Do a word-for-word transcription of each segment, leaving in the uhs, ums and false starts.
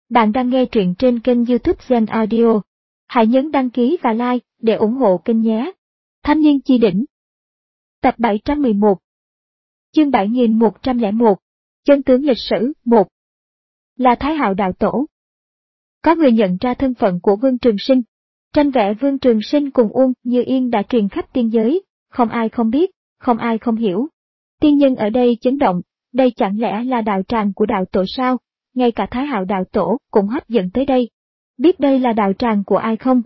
Bạn đang nghe truyện trên kênh YouTube Zen Audio. Hãy nhấn đăng ký và like để ủng hộ kênh nhé. Thanh niên chi đỉnh. Tập bảy trăm mười một. Chương bảy nghìn một trăm lẻ một. Chân tướng lịch sử một. Là Thái Hạo đạo tổ. Có người nhận ra thân phận của Vương Trường Sinh. Tranh vẽ Vương Trường Sinh cùng Uông Như Yên đã truyền khắp tiên giới, không ai không biết, không ai không hiểu. Tiên nhân ở đây chấn động, đây chẳng lẽ là đạo tràng của đạo tổ sao? Ngay cả Thái Hạo đạo tổ cũng hấp dẫn tới đây. Biết đây là đạo tràng của ai không?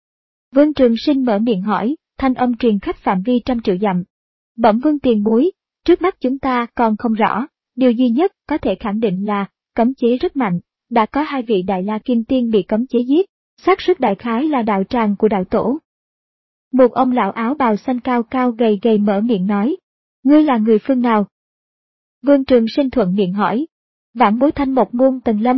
Vương Trường Sinh mở miệng hỏi, thanh âm truyền khắp phạm vi trăm triệu dặm. Bẩm Vương tiền bối, trước mắt chúng ta còn không rõ, điều duy nhất có thể khẳng định là, cấm chế rất mạnh, đã có hai vị Đại La Kim Tiên bị cấm chế giết, xác suất đại khái là đạo tràng của đạo tổ. Một ông lão áo bào xanh cao cao gầy gầy mở miệng nói, ngươi là người phương nào? Vương Trường Sinh thuận miệng hỏi, vãn bối Thanh Mộc Môn Tần Lâm.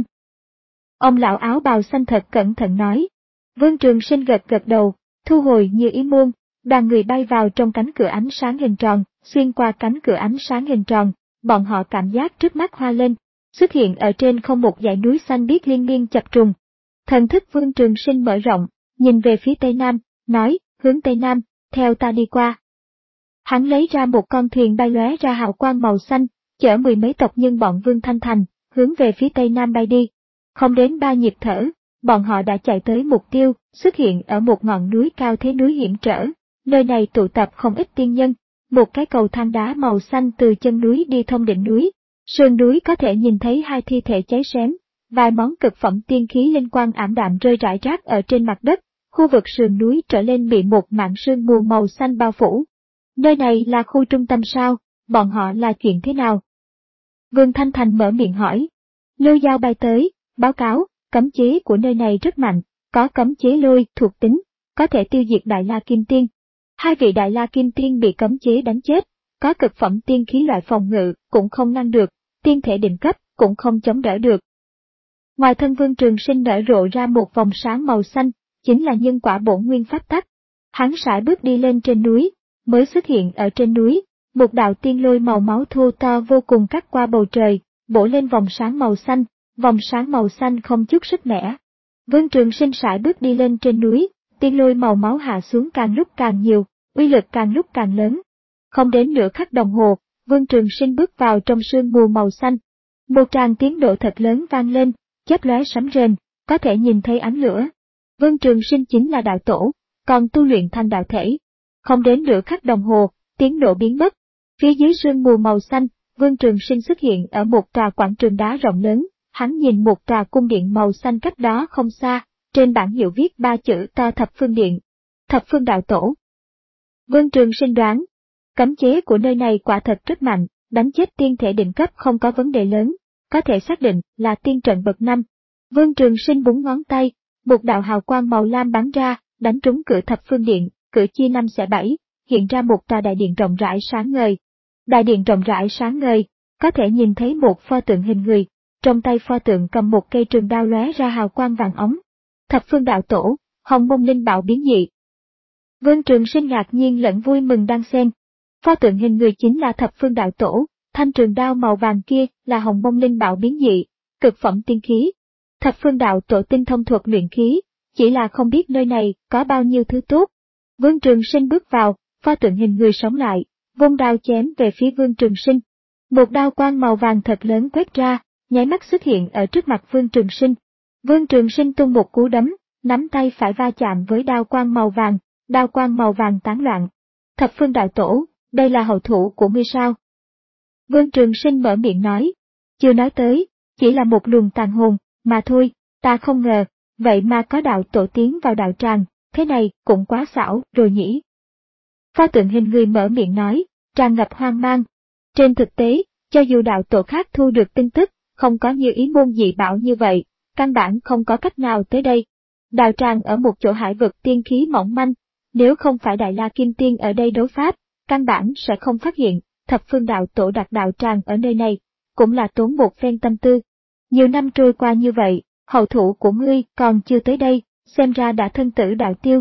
Ông lão áo bào xanh thật cẩn thận nói. Vương Trường Sinh gật gật đầu, thu hồi Như Ý môn, đoàn người bay vào trong cánh cửa ánh sáng hình tròn, xuyên qua cánh cửa ánh sáng hình tròn, bọn họ cảm giác trước mắt hoa lên, xuất hiện ở trên không một dãy núi xanh biếc liên miên chập trùng. Thần thức Vương Trường Sinh mở rộng, nhìn về phía tây nam, nói, hướng tây nam, theo ta đi qua. Hắn lấy ra một con thuyền bay lóe ra hào quang màu xanh, chở mười mấy tộc nhân bọn Vương Thanh Thành, hướng về phía tây nam bay đi. Không đến ba nhịp thở, bọn họ đã chạy tới mục tiêu, xuất hiện ở một ngọn núi cao thế núi hiểm trở. Nơi này tụ tập không ít tiên nhân, một cái cầu thang đá màu xanh từ chân núi đi thông đỉnh núi. Sườn núi có thể nhìn thấy hai thi thể cháy xém, vài món cực phẩm tiên khí linh quang ảm đạm rơi rải rác ở trên mặt đất. Khu vực sườn núi trở lên bị một mảng sương mù màu xanh bao phủ. Nơi này là khu trung tâm sao? Bọn họ là chuyện thế nào? Vương Thanh Thành mở miệng hỏi. Lưu Giao bay tới, báo cáo, cấm chế của nơi này rất mạnh, có cấm chế lôi thuộc tính, có thể tiêu diệt Đại La Kim Tiên. Hai vị Đại La Kim Tiên bị cấm chế đánh chết, có cực phẩm tiên khí loại phòng ngự cũng không ngăn được, tiên thể đỉnh cấp cũng không chống đỡ được. Ngoài thân Vương Trường Sinh nở rộ ra một vòng sáng màu xanh, chính là nhân quả bổn nguyên pháp tắc. Hắn sải bước đi lên trên núi, mới xuất hiện ở trên núi. Một đạo tiên lôi màu máu thô to vô cùng cắt qua bầu trời, bổ lên vòng sáng màu xanh, vòng sáng màu xanh không chút sức mẻ. Vương Trường Sinh sải bước đi lên trên núi, tiên lôi màu máu hạ xuống càng lúc càng nhiều, uy lực càng lúc càng lớn. Không đến nửa khắc đồng hồ, Vương Trường Sinh bước vào trong sương mù màu xanh. Một tràng tiếng nổ thật lớn vang lên, chớp lóe sấm rền, có thể nhìn thấy ánh lửa. Vương Trường Sinh chính là đạo tổ, còn tu luyện thành đạo thể. Không đến nửa khắc đồng hồ, tiếng nổ biến mất. Phía dưới sương mù màu xanh, Vương Trường Sinh xuất hiện ở một tòa quảng trường đá rộng lớn, hắn nhìn một tòa cung điện màu xanh cách đó không xa, trên bảng hiệu viết ba chữ to Thập Phương Điện. Thập Phương đạo tổ. Vương Trường Sinh đoán, cấm chế của nơi này quả thật rất mạnh, đánh chết tiên thể đỉnh cấp không có vấn đề lớn, có thể xác định là tiên trận bậc năm. Vương Trường Sinh búng ngón tay, một đạo hào quang màu lam bắn ra, đánh trúng cửa Thập Phương Điện, cửa chia năm xẻ bảy, hiện ra một tòa đại điện rộng rãi sáng ngời. Đại điện rộng rãi sáng ngời, có thể nhìn thấy một pho tượng hình người, trong tay pho tượng cầm một cây trường đao lóe ra hào quang vàng óng. Thập Phương đạo tổ, Hồng Mông Linh Bảo biến dị. Vương Trường Sinh ngạc nhiên lẫn vui mừng đan xen. Pho tượng hình người chính là Thập Phương đạo tổ, thanh trường đao màu vàng kia là Hồng Mông Linh Bảo biến dị, cực phẩm tiên khí. Thập Phương đạo tổ tinh thông thuật luyện khí, chỉ là không biết nơi này có bao nhiêu thứ tốt. Vương Trường Sinh bước vào, pho tượng hình người sống lại, vung đao chém về phía Vương Trường Sinh. Một đao quang màu vàng thật lớn quét ra, nháy mắt xuất hiện ở trước mặt Vương Trường Sinh. Vương Trường Sinh tung một cú đấm, nắm tay phải va chạm với đao quang màu vàng, đao quang màu vàng tán loạn. Thập Phương đạo tổ, đây là hậu thủ của ngươi sao? Vương Trường Sinh mở miệng nói, chưa nói tới, chỉ là một luồng tàn hồn, mà thôi, ta không ngờ, vậy mà có đạo tổ tiến vào đạo tràng, thế này cũng quá xảo rồi nhỉ. Pho tượng hình người mở miệng nói, tràn ngập hoang mang. Trên thực tế, cho dù đạo tổ khác thu được tin tức, không có Như Ý môn dị bảo như vậy, căn bản không có cách nào tới đây. Đạo tràng ở một chỗ hải vực tiên khí mỏng manh, nếu không phải Đại La Kim Tiên ở đây đấu pháp, căn bản sẽ không phát hiện, Thập Phương đạo tổ đặt đạo tràng ở nơi này, cũng là tốn một phen tâm tư. Nhiều năm trôi qua như vậy, hậu thủ của ngươi còn chưa tới đây, xem ra đã thân tử đạo tiêu.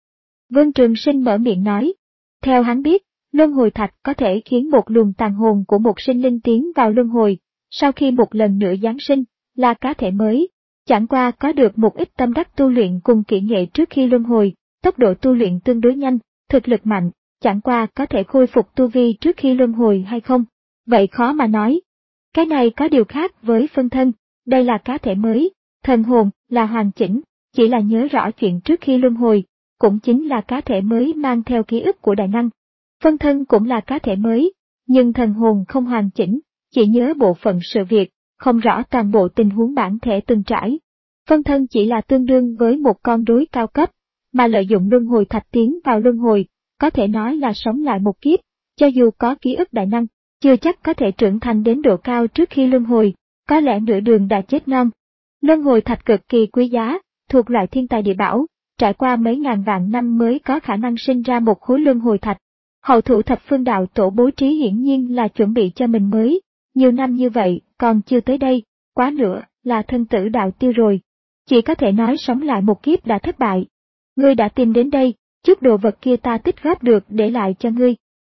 Vương Trường Sinh mở miệng nói. Theo hắn biết, luân hồi thạch có thể khiến một luồng tàn hồn của một sinh linh tiến vào luân hồi, sau khi một lần nữa giáng sinh, là cá thể mới. Chẳng qua có được một ít tâm đắc tu luyện cùng kỹ nghệ trước khi luân hồi, tốc độ tu luyện tương đối nhanh, thực lực mạnh, chẳng qua có thể khôi phục tu vi trước khi luân hồi hay không, vậy khó mà nói. Cái này có điều khác với phân thân, đây là cá thể mới, thần hồn là hoàn chỉnh, chỉ là nhớ rõ chuyện trước khi luân hồi, cũng chính là cá thể mới mang theo ký ức của đại năng. Phân thân cũng là cá thể mới, nhưng thần hồn không hoàn chỉnh, chỉ nhớ bộ phận sự việc, không rõ toàn bộ tình huống bản thể từng trải. Phân thân chỉ là tương đương với một con rối cao cấp, mà lợi dụng luân hồi thạch tiến vào luân hồi, có thể nói là sống lại một kiếp, cho dù có ký ức đại năng, chưa chắc có thể trưởng thành đến độ cao trước khi luân hồi, có lẽ nửa đường đã chết non. Luân hồi thạch cực kỳ quý giá, thuộc loại thiên tài địa bảo, trải qua mấy ngàn vạn năm mới có khả năng sinh ra một khối luân hồi thạch. Hậu thủ thập phương đạo tổ bố trí hiển nhiên là chuẩn bị cho mình mới, nhiều năm như vậy còn chưa tới đây, quá nữa là thân tử đạo tiêu rồi. Chỉ có thể nói sống lại một kiếp đã thất bại. Ngươi đã tìm đến đây, chút đồ vật kia ta tích góp được để lại cho ngươi.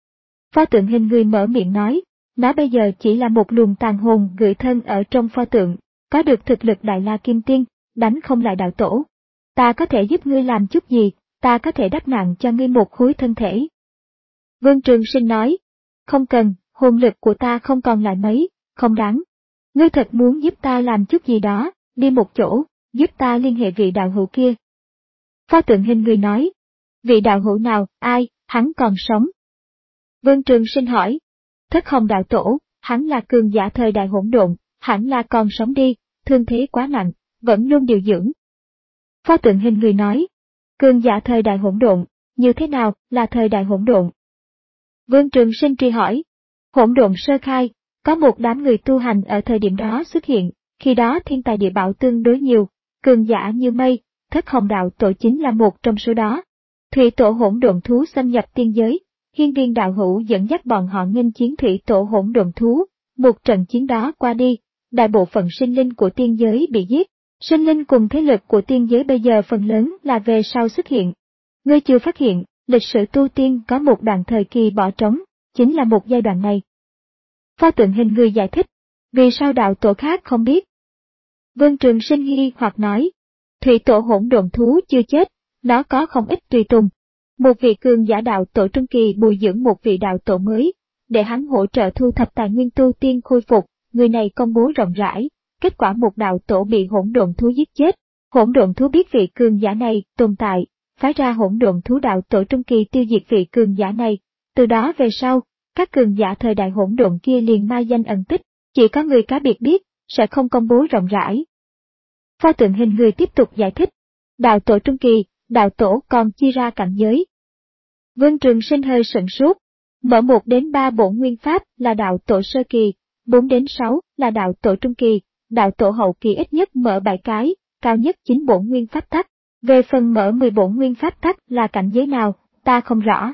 Pho tượng hình người mở miệng nói, nó bây giờ chỉ là một luồng tàn hồn gửi thân ở trong pho tượng, có được thực lực đại la kim tiên, đánh không lại đạo tổ. Ta có thể giúp ngươi làm chút gì, ta có thể đắp nặng cho ngươi một khối thân thể. Vương Trường Sinh nói, không cần, hồn lực của ta không còn lại mấy, không đáng. Ngươi thật muốn giúp ta làm chút gì đó, đi một chỗ, giúp ta liên hệ vị đạo hữu kia. Pho tượng hình người nói, vị đạo hữu nào, ai, hắn còn sống. Vương Trường Sinh hỏi, Thất Hồng đạo tổ, hắn là cường giả thời đại hỗn độn, hẳn là còn sống đi, thương thế quá nặng, vẫn luôn điều dưỡng. Pho tượng hình người nói, cường giả thời đại hỗn độn, như thế nào là thời đại hỗn độn? Vương Trường Sinh truy hỏi, hỗn độn sơ khai, có một đám người tu hành ở thời điểm đó xuất hiện, khi đó thiên tài địa bảo tương đối nhiều, cường giả như mây, Thất Hồng đạo tổ chính là một trong số đó. Thủy tổ hỗn độn thú xâm nhập tiên giới, Hiên Viên đạo hữu dẫn dắt bọn họ nghênh chiến thủy tổ hỗn độn thú, một trận chiến đó qua đi, đại bộ phận sinh linh của tiên giới bị giết, sinh linh cùng thế lực của tiên giới bây giờ phần lớn là về sau xuất hiện. Ngươi chưa phát hiện, lịch sử tu tiên có một đoạn thời kỳ bỏ trống, chính là một giai đoạn này. Pho tượng hình người giải thích, vì sao đạo tổ khác không biết? Vương Trường Sinh nghi hoặc nói, thủy tổ hỗn độn thú chưa chết, nó có không ít tùy tùng. Một vị cường giả đạo tổ trung kỳ bồi dưỡng một vị đạo tổ mới, để hắn hỗ trợ thu thập tài nguyên tu tiên khôi phục, người này công bố rộng rãi, kết quả một đạo tổ bị hỗn độn thú giết chết. Hỗn độn thú biết vị cường giả này tồn tại, phái ra hỗn độn thú đạo tổ trung kỳ tiêu diệt vị cường giả này. Từ đó về sau, các cường giả thời đại hỗn độn kia liền mai danh ẩn tích, chỉ có người cá biệt biết, sẽ không công bố rộng rãi. Pho tượng hình người tiếp tục giải thích, đạo tổ trung kỳ, đạo tổ còn chia ra cảnh giới. Vương Trường Sinh hơi sửng sốt, mở một đến ba bổn nguyên pháp là đạo tổ sơ kỳ, bốn đến sáu là đạo tổ trung kỳ, đạo tổ hậu kỳ ít nhất mở bảy cái, cao nhất chín bổn nguyên pháp tắc. Về phần mở mười bổn nguyên pháp tắc là cảnh giới nào, ta không rõ.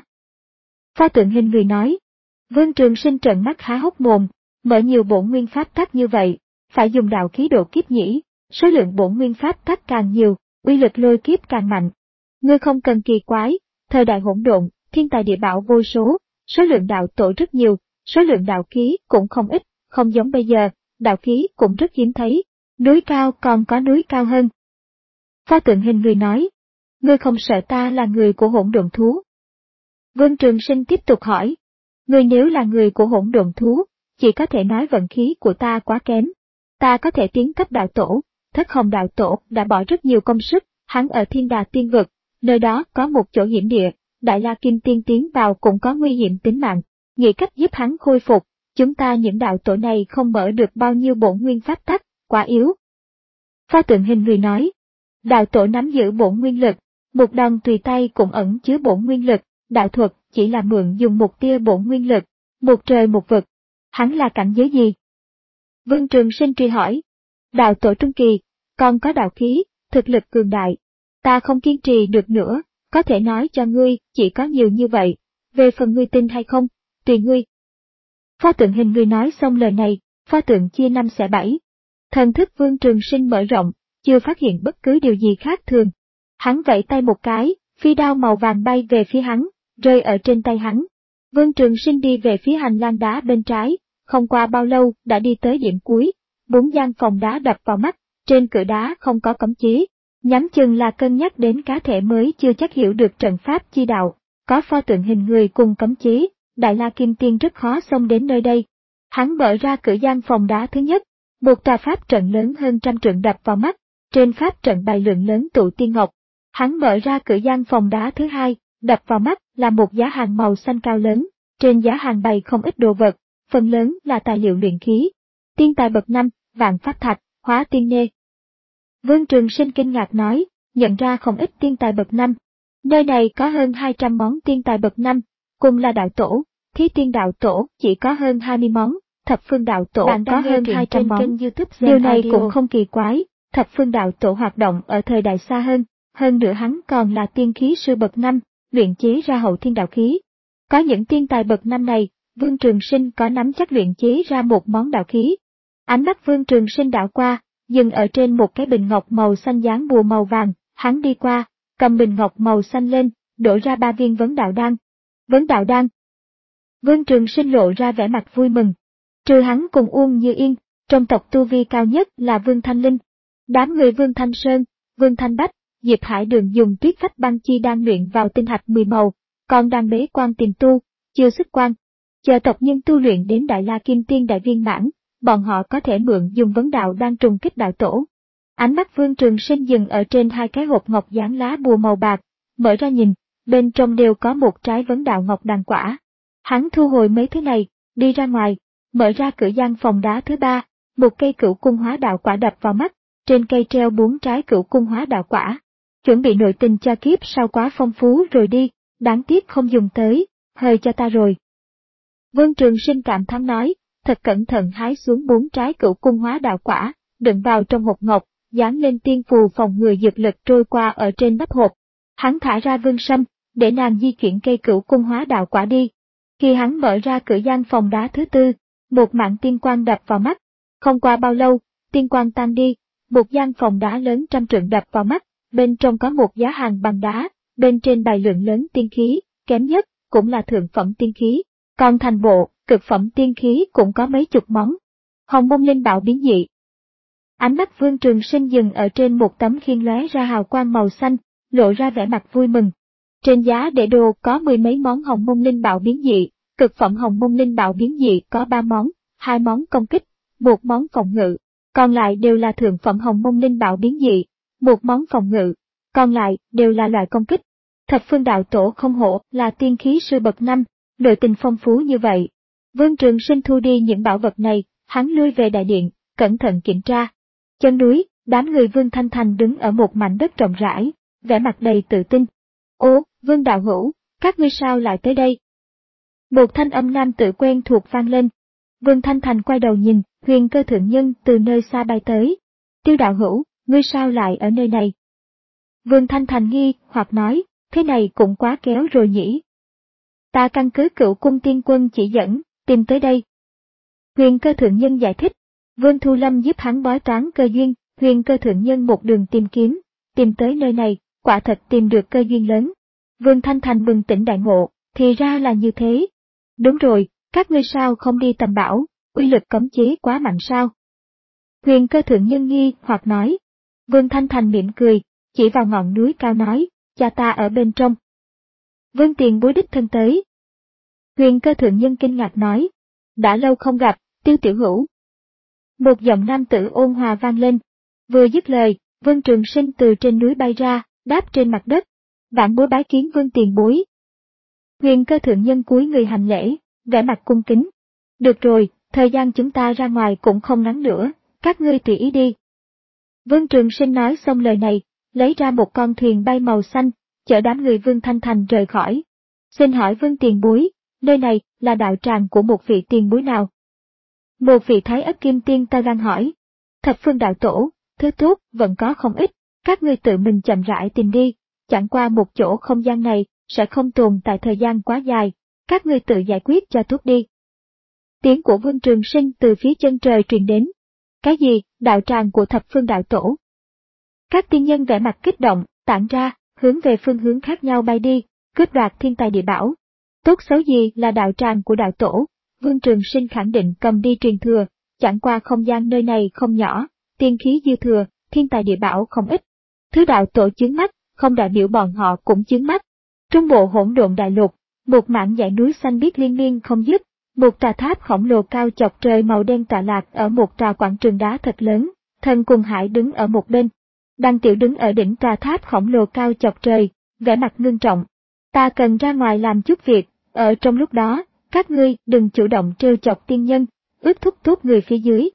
Pho tượng hình người nói, Vương Trường Sinh trợn mắt há hốc mồm, mở nhiều bổn nguyên pháp tắc như vậy, phải dùng đạo khí độ kiếp nhỉ, số lượng bổn nguyên pháp tắc càng nhiều, uy lực lôi kiếp càng mạnh. Ngươi không cần kỳ quái, thời đại hỗn độn, thiên tài địa bảo vô số, số lượng đạo tổ rất nhiều, số lượng đạo khí cũng không ít, không giống bây giờ, đạo khí cũng rất hiếm thấy, núi cao còn có núi cao hơn. Pho tượng hình người nói, ngươi không sợ ta là người của hỗn độn thú? Vương Trường Sinh tiếp tục hỏi, ngươi nếu là người của hỗn độn thú, chỉ có thể nói vận khí của ta quá kém. Ta có thể tiến cấp đạo tổ, Thất Hồng đạo tổ đã bỏ rất nhiều công sức, hắn ở thiên đà tiên vực, nơi đó có một chỗ hiểm địa, đại la kim tiên tiến vào cũng có nguy hiểm tính mạng, nghĩ cách giúp hắn khôi phục, chúng ta những đạo tổ này không mở được bao nhiêu bổn nguyên pháp tắc, quá yếu. Pho tượng hình người nói, đạo tổ nắm giữ bổn nguyên lực, một đòn tùy tay cũng ẩn chứa bổn nguyên lực, đạo thuật chỉ là mượn dùng một tia bổn nguyên lực, một trời một vực. Hắn là cảnh giới gì? Vương Trường Sinh truy hỏi. Đạo tổ trung kỳ, còn có đạo khí, thực lực cường đại. Ta không kiên trì được nữa, có thể nói cho ngươi chỉ có nhiều như vậy, về phần ngươi tin hay không, tùy ngươi. Pho tượng hình người nói xong lời này, pho tượng chia năm xẻ bảy. Thần thức Vương Trường Sinh mở rộng, chưa phát hiện bất cứ điều gì khác thường. Hắn vẫy tay một cái, phi đao màu vàng bay về phía hắn, rơi ở trên tay hắn. Vương Trường Sinh đi về phía hành lang đá bên trái, không qua bao lâu đã đi tới điểm cuối, bốn gian phòng đá đập vào mắt, trên cửa đá không có cấm chí, nhắm chừng là cân nhắc đến cá thể mới chưa chắc hiểu được trận pháp chi đạo, có pho tượng hình người cùng cấm chí, Đại La Kim Tiên rất khó xông đến nơi đây. Hắn mở ra cửa gian phòng đá thứ nhất, một tòa pháp trận lớn hơn trăm trượng đập vào mắt, trên pháp trận bày lượng lớn tụ tiên ngọc. Hắn mở ra cửa gian phòng đá thứ hai, đập vào mắt là một giá hàng màu xanh cao lớn, trên giá hàng bày không ít đồ vật, phần lớn là tài liệu luyện khí. Tiên tài bậc năm, vạn pháp thạch, hóa tiên nê. Vương Trường Sinh kinh ngạc nói, nhận ra không ít tiên tài bậc năm. Nơi này có hơn hai trăm món tiên tài bậc năm, cùng là đạo tổ, Thí Tiên đạo tổ chỉ có hơn hai mươi món, Thập Phương đạo tổ bạn có hơn hai trăm món. Điều này Audio. Cũng không kỳ quái, Thập Phương đạo tổ hoạt động ở thời đại xa hơn, hơn nữa hắn còn là tiên khí sư bậc năm, luyện chế ra hậu thiên đạo khí. Có những tiên tài bậc năm này, Vương Trường Sinh có nắm chắc luyện chế ra một món đạo khí. Ánh mắt Vương Trường Sinh đảo qua, dừng ở trên một cái bình ngọc màu xanh dán bùa màu vàng, hắn đi qua, cầm bình ngọc màu xanh lên, đổ ra ba viên vấn đạo đan. Vấn đạo đan. Vương Trường Sinh lộ ra vẻ mặt vui mừng. Trừ hắn cùng Uông Như Yên, trong tộc tu vi cao nhất là Vương Thanh Linh. Đám người Vương Thanh Sơn, Vương Thanh Bách, Diệp Hải Đường dùng tuyết phách băng chi đan luyện vào tinh hạch mười màu, còn đang bế quan tìm tu, chưa xuất quan. Chờ tộc nhân tu luyện đến Đại La Kim Tiên đại viên mãn, bọn họ có thể mượn dùng vấn đạo đan trùng kích đạo tổ. Ánh mắt Vương Trường Sinh dừng ở trên hai cái hộp ngọc dán lá bùa màu bạc, mở ra nhìn, bên trong đều có một trái vấn đạo ngọc đàn quả. Hắn thu hồi mấy thứ này, đi ra ngoài, mở ra cửa gian phòng đá thứ ba, một cây cửu cung hóa đạo quả đập vào mắt, trên cây treo bốn trái cửu cung hóa đạo quả. Chuẩn bị nội tình cho kiếp sau quá phong phú rồi đi, đáng tiếc không dùng tới, hơi cho ta rồi. Vương Trường Sinh cảm thán nói, thật cẩn thận hái xuống bốn trái cửu cung hóa đạo quả, đựng vào trong hộp ngọc, dán lên tiên phù phòng ngừa dược lực trôi qua ở trên nắp hộp. Hắn thả ra Vương Sâm, để nàng di chuyển cây cửu cung hóa đạo quả đi. Khi hắn mở ra cửa gian phòng đá thứ tư, một mảng tiên quang đập vào mắt. Không qua bao lâu, tiên quang tan đi, một gian phòng đá lớn trăm trượng đập vào mắt, bên trong có một giá hàng bằng đá, bên trên bày lượng lớn tiên khí, kém nhất cũng là thượng phẩm tiên khí, còn thành bộ, cực phẩm tiên khí cũng có mấy chục món. Hồng mông linh bảo biến dị. Ánh mắt Vương Trường Sinh dừng ở trên một tấm khiên lóe ra hào quang màu xanh, lộ ra vẻ mặt vui mừng. Trên giá để đồ có mười mấy món hồng mông linh bảo biến dị, cực phẩm hồng mông linh bảo biến dị có ba món, hai món công kích, một món phòng ngự, còn lại đều là thượng phẩm hồng mông linh bảo biến dị, một món phòng ngự, còn lại đều là loại công kích. Thập Phương đạo tổ không hổ là tiên khí sư bậc năm, nội tình phong phú như vậy. Vương Trường Sinh thu đi những bảo vật này, hắn lui về đại điện, cẩn thận kiểm tra. Chân núi, đám người Vương Thanh Thành đứng ở một mảnh đất rộng rãi, vẻ mặt đầy tự tin. Ô, Vương đạo hữu, các ngươi sao lại tới đây? Một thanh âm nam tự quen thuộc vang lên. Vương Thanh Thành quay đầu nhìn, Huyền Cơ thượng nhân từ nơi xa bay tới. Tiêu đạo hữu, ngươi sao lại ở nơi này? Vương Thanh Thành nghi, hoặc nói, thế này cũng quá kéo rồi nhỉ. Ta căn cứ Cửu Cung Tiên Quân chỉ dẫn, tìm tới đây. Huyền Cơ thượng nhân giải thích, Vương Thu Lâm giúp hắn bói toán cơ duyên, Huyền Cơ thượng nhân một đường tìm kiếm, tìm tới nơi này, quả thật tìm được cơ duyên lớn. Vương Thanh Thành bừng tỉnh đại ngộ, thì ra là như thế. Đúng rồi, các ngươi sao không đi tầm bảo, uy lực cấm chế quá mạnh sao? Huyền Cơ thượng nhân nghi hoặc nói. Vương Thanh Thành mỉm cười, chỉ vào ngọn núi cao nói, cha ta ở bên trong. Vương tiền bối đích thân tới. Huyền Cơ thượng nhân kinh ngạc nói, đã lâu không gặp, Tiêu tiểu hữu. Một giọng nam tử ôn hòa vang lên. Vừa dứt lời, Vương Trường Sinh từ trên núi bay ra, đáp trên mặt đất. Vãn bối bái kiến Vương tiền bối. Huyền Cơ thượng nhân cúi người hành lễ, vẻ mặt cung kính. Được rồi, thời gian chúng ta ra ngoài cũng không ngắn nữa, các ngươi tùy ý đi. Vương Trường Sinh nói xong lời này, lấy ra một con thuyền bay màu xanh, chở đám người Vương Thanh Thành rời khỏi. Xin hỏi Vương tiền bối, nơi này là đạo tràng của một vị tiền bối nào? Một vị Thái Ất Kim Tiên ta đang hỏi. Thập Phương đạo tổ, thứ tốt vẫn có không ít, các ngươi tự mình chậm rãi tìm đi, chẳng qua một chỗ không gian này sẽ không tồn tại thời gian quá dài, các ngươi tự giải quyết cho tốt đi. Tiếng của Vương Trường Sinh từ phía chân trời truyền đến. Cái gì, đạo tràng của Thập Phương đạo tổ? Các tiên nhân vẻ mặt kích động, tản ra, hướng về phương hướng khác nhau bay đi, cướp đoạt thiên tài địa bảo. Tốt xấu gì là đạo tràng của đạo tổ, Vương Trường Sinh khẳng định cầm đi truyền thừa, chẳng qua không gian nơi này không nhỏ, tiên khí dư thừa, thiên tài địa bảo không ít. Thứ đạo tổ chướng mắt, không đại biểu bọn họ cũng chướng mắt. Trung bộ hỗn độn đại lục, một mảng dãy núi xanh biếc liên miên không dứt, một tòa tháp khổng lồ cao chọc trời màu đen tọa lạc ở một tòa quảng trường đá thật lớn. Thần cùng Hải đứng ở một bên. Đăng Tiểu đứng ở đỉnh tòa tháp khổng lồ cao chọc trời, vẻ mặt ngưng trọng. Ta cần ra ngoài làm chút việc, ở trong lúc đó, các ngươi đừng chủ động trêu chọc tiên nhân, ước thúc tốt người phía dưới.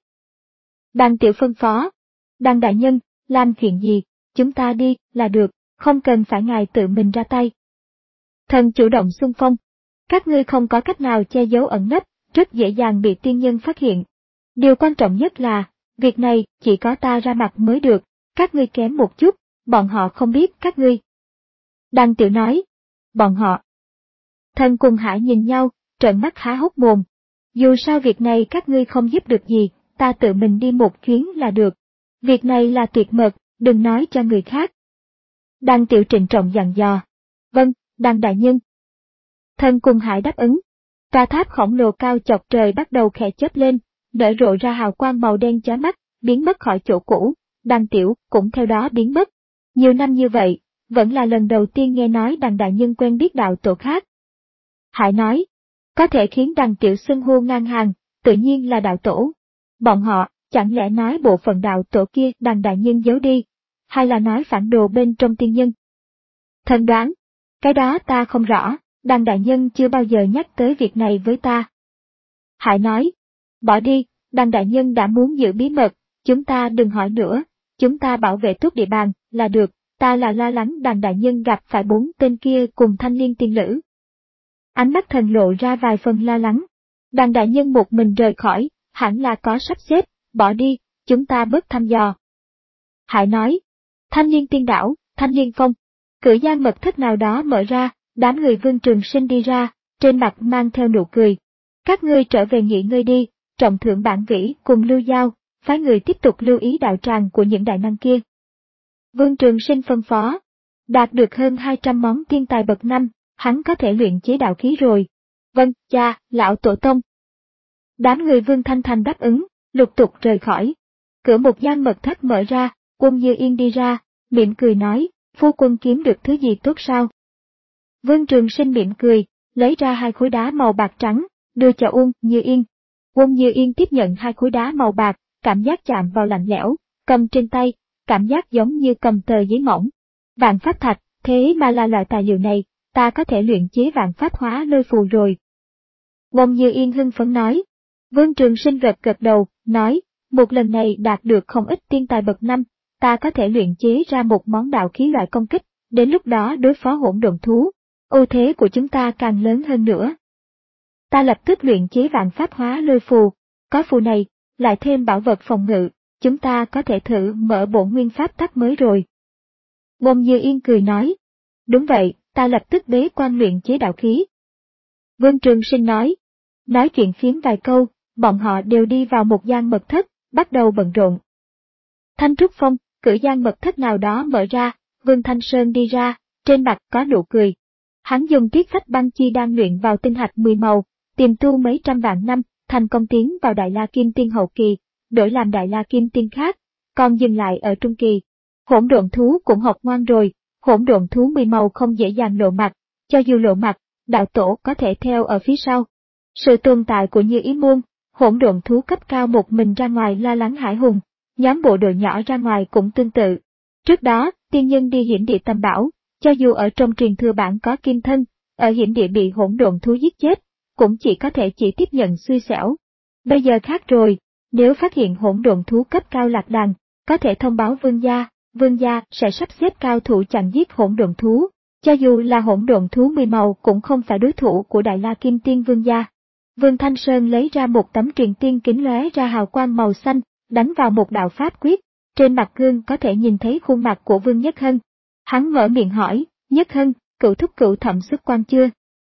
Đăng Tiểu phân phó. Đăng đại nhân, làm chuyện gì, chúng ta đi, là được, không cần phải ngài tự mình ra tay. Thần chủ động xung phong. Các ngươi không có cách nào che giấu ẩn nấp, rất dễ dàng bị tiên nhân phát hiện. Điều quan trọng nhất là, việc này chỉ có ta ra mặt mới được, các ngươi kém một chút, bọn họ không biết các ngươi. Đăng Tiểu nói. Bọn họ. Thần cùng Hải nhìn nhau, trợn mắt há hốc mồm. Dù sao việc này các ngươi không giúp được gì, ta tự mình đi một chuyến là được. Việc này là tuyệt mật, đừng nói cho người khác. Đăng Tiểu trịnh trọng dặn dò. Vâng, Đăng đại nhân. Thần cùng Hải đáp ứng. Tòa tháp khổng lồ cao chọc trời bắt đầu khẽ chớp lên, nở rộ ra hào quang màu đen chói mắt, biến mất khỏi chỗ cũ. Đăng Tiểu cũng theo đó biến mất. Nhiều năm như vậy, vẫn là lần đầu tiên nghe nói Đăng đại nhân quen biết đạo tổ khác. Hải nói, có thể khiến Đăng Tiểu xưng hô ngang hàng, tự nhiên là đạo tổ. Bọn họ, chẳng lẽ nói bộ phận đạo tổ kia Đăng đại nhân giấu đi, hay là nói phản đồ bên trong tiên nhân? Thần đoán, cái đó ta không rõ, Đăng đại nhân chưa bao giờ nhắc tới việc này với ta. Hải nói, bỏ đi, Đăng đại nhân đã muốn giữ bí mật, chúng ta đừng hỏi nữa, chúng ta bảo vệ tốt địa bàn, là được, ta là lo lắng Đăng đại nhân gặp phải bốn tên kia cùng thanh liên tiên lữ. Ánh mắt thần lộ ra vài phần lo lắng. Đăng đại nhân một mình rời khỏi, hẳn là có sắp xếp, bỏ đi, chúng ta bớt thăm dò. Hải nói, thanh liên tiên đảo, thanh liên phong, cửa gian mật thất nào đó mở ra, đám người Vương Trường Sinh đi ra, trên mặt mang theo nụ cười. Các ngươi trở về nghỉ ngơi đi, trọng thượng bản vĩ cùng Lưu Giao, phái người tiếp tục lưu ý đạo tràng của những đại năng kia. Vương Trường Sinh phân phó, đạt được hơn hai trăm món tiên tài bậc năm, hắn có thể luyện chế đạo khí rồi. Vâng, cha, lão tổ tông. Đám người Vương Thanh Thành đáp ứng, lục tục rời khỏi. Cửa một gian mật thất mở ra, Quân Như Yên đi ra, mỉm cười nói, phu quân kiếm được thứ gì tốt sao? Vương Trường Sinh mỉm cười, lấy ra hai khối đá màu bạc trắng, đưa cho Uông Như Yên. Uông Như Yên tiếp nhận hai khối đá màu bạc, cảm giác chạm vào lạnh lẽo, cầm trên tay, cảm giác giống như cầm tờ giấy mỏng. Vạn pháp thạch, thế mà là loại tài liệu này, ta có thể luyện chế vạn pháp hóa lôi phù rồi. Uông Như Yên hưng phấn nói. Vương Trường Sinh gật gật đầu, nói, một lần này đạt được không ít tiên tài bậc năm, ta có thể luyện chế ra một món đạo khí loại công kích, đến lúc đó đối phó hỗn độn thú, ưu thế của chúng ta càng lớn hơn nữa. Ta lập tức luyện chế vạn pháp hóa lôi phù, có phù này, lại thêm bảo vật phòng ngự, chúng ta có thể thử mở bổn nguyên pháp tắc mới rồi. Uông Như Yên cười nói, đúng vậy, ta lập tức bế quan luyện chế đạo khí. Vương Trường Sinh nói, nói chuyện phiếm vài câu, bọn họ đều đi vào một gian mật thất, bắt đầu bận rộn. Thanh Trúc Phong, cửa gian mật thất nào đó mở ra, Vương Thanh Sơn đi ra, trên mặt có nụ cười. Hắn dùng tiết phách băng chi đang luyện vào tinh hạch mười màu, tiềm tu mấy trăm vạn năm, thành công tiến vào Đại La Kim Tiên hậu kỳ, đổi làm Đại La Kim Tiên khác, còn dừng lại ở trung kỳ. Hỗn độn thú cũng học ngoan rồi, hỗn độn thú mười màu không dễ dàng lộ mặt, cho dù lộ mặt, đạo tổ có thể theo ở phía sau. Sự tồn tại của Như Ý môn, hỗn độn thú cấp cao một mình ra ngoài lo lắng hải hùng, nhóm bộ đội nhỏ ra ngoài cũng tương tự. Trước đó, tiên nhân đi hiểm địa tầm bảo, cho dù ở trong truyền thừa bản có kim thân, ở hiểm địa bị hỗn độn thú giết chết, cũng chỉ có thể chỉ tiếp nhận xui xẻo. Bây giờ khác rồi, nếu phát hiện hỗn độn thú cấp cao lạc đàn, có thể thông báo vương gia, vương gia sẽ sắp xếp cao thủ chặn giết hỗn độn thú, cho dù là hỗn độn thú mười màu cũng không phải đối thủ của Đại La Kim Tiên vương gia. Vương Thanh Sơn lấy ra một tấm truyền tiên kính lóe ra hào quang màu xanh, đánh vào một đạo pháp quyết, trên mặt gương có thể nhìn thấy khuôn mặt của Vương Nhất Hân. Hắn mở miệng hỏi, Nhất Hân, cựu thúc cựu thẩm xuất quan chưa?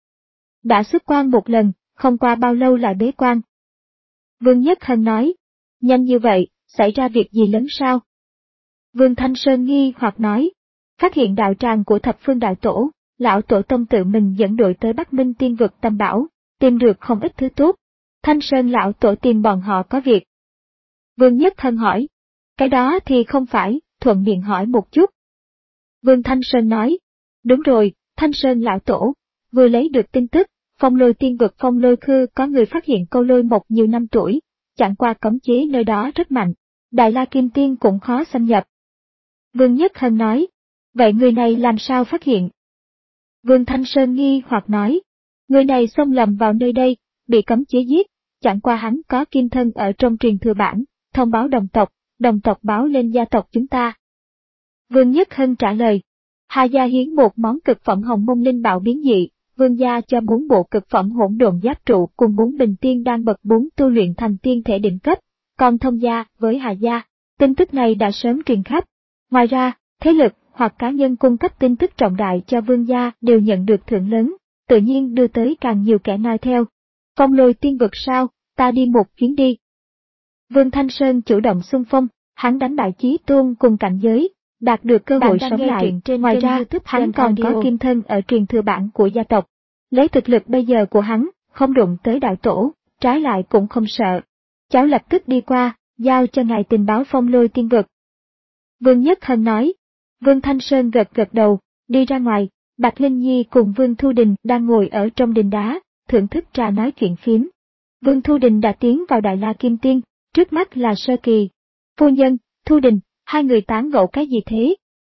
Đã xuất quan một lần, không qua bao lâu lại bế quan. Vương Nhất Hân nói, nhanh như vậy, xảy ra việc gì lớn sao? Vương Thanh Sơn nghi hoặc nói, phát hiện đạo tràng của thập phương đạo tổ, lão tổ tông tự mình dẫn đội tới Bắc Minh tiên vực Tam Bảo, tìm được không ít thứ tốt. Thanh Sơn lão tổ tìm bọn họ có việc. Vương Nhất Hân hỏi, Cái đó thì không phải, thuận miệng hỏi một chút. Vương Thanh Sơn nói, đúng rồi, Thanh Sơn lão tổ, vừa lấy được tin tức, phong lôi tiên vực phong lôi khư có người phát hiện câu lôi một nhiều năm tuổi, chẳng qua cấm chế nơi đó rất mạnh, Đại La Kim Tiên cũng khó xâm nhập. Vương Nhất Hân nói, vậy người này làm sao phát hiện? Vương Thanh Sơn nghi hoặc nói, người này xông lầm vào nơi đây, bị cấm chế giết, chẳng qua hắn có kim thân ở trong truyền thừa bản, thông báo đồng tộc, đồng tộc báo lên gia tộc chúng ta. Vương Nhất Hân trả lời, Hà gia hiến một món cực phẩm hồng mông linh bảo biến dị, Vương gia cho bốn bộ cực phẩm hỗn độn giáp trụ cùng bốn bình tiên đang bậc bốn tu luyện thành tiên thể đỉnh cấp, còn thông gia với Hà gia, tin tức này đã sớm truyền khắp. Ngoài ra, thế lực hoặc cá nhân cung cấp tin tức trọng đại cho Vương gia đều nhận được thưởng lớn, tự nhiên đưa tới càng nhiều kẻ noi theo. Phong lôi tiên vực sao, ta đi một chuyến đi. Vương Thanh Sơn chủ động xung phong, hắn đánh bại Chí Tôn cùng cảnh giới, đạt được cơ hội sống lại. Ngoài ra, hắn còn có kim thân ở truyền thừa bản của gia tộc. Lấy thực lực bây giờ của hắn, không đụng tới đại tổ, trái lại cũng không sợ. Cháu lập tức đi qua, giao cho ngài tình báo phong lôi tiên vực. Vương Nhất Hân nói. Vương Thanh Sơn gật gật đầu, đi ra ngoài, Bạch Linh Nhi cùng Vương Thu Đình đang ngồi ở trong đình đá, thưởng thức trà nói chuyện phiếm. Vương Thu Đình đã tiến vào Đại La Kim Tiên, trước mắt là sơ kỳ. Phu nhân, Thu Đình, hai người tán gẫu cái gì thế?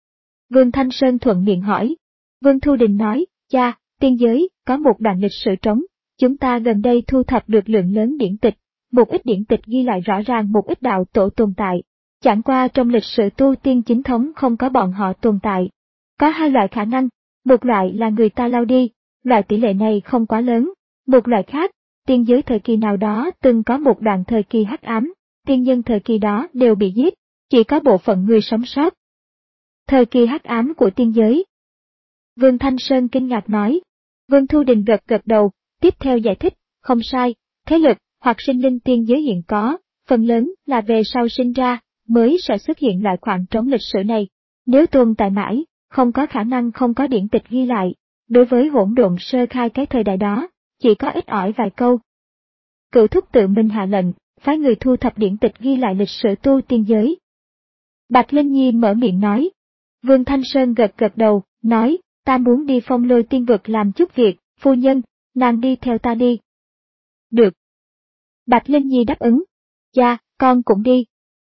Vương Thanh Sơn thuận miệng hỏi. Vương Thu Đình nói, cha, tiên giới, có một đoạn lịch sử trống, chúng ta gần đây thu thập được lượng lớn điển tịch, một ít điển tịch ghi lại rõ ràng một ít đạo tổ tồn tại. Chẳng qua trong lịch sử tu tiên chính thống không có bọn họ tồn tại. Có hai loại khả năng, một loại là người ta lau đi, loại tỷ lệ này không quá lớn, một loại khác, tiên giới thời kỳ nào đó từng có một đoạn thời kỳ hắc ám, tiên nhân thời kỳ đó đều bị giết, chỉ có bộ phận người sống sót. Thời kỳ hắc ám của tiên giới. Vương Thanh Sơn kinh ngạc nói. Vương Thu Đình gật gật đầu, tiếp theo giải thích, không sai, thế lực hoặc sinh linh tiên giới hiện có, phần lớn là về sau sinh ra, mới sẽ xuất hiện lại khoảng trống lịch sử này. Nếu tồn tại mãi, không có khả năng không có điển tịch ghi lại. Đối với hỗn độn sơ khai cái thời đại đó, chỉ có ít ỏi vài câu. Cửu thúc tự mình hạ lệnh, phái người thu thập điển tịch ghi lại lịch sử tu tiên giới. Bạch Linh Nhi mở miệng nói. Vương Thanh Sơn gật gật đầu, nói, ta muốn đi phong lôi tiên vực làm chút việc, phu nhân, nàng đi theo ta đi. Được. Bạch Linh Nhi đáp ứng. Cha, con cũng đi.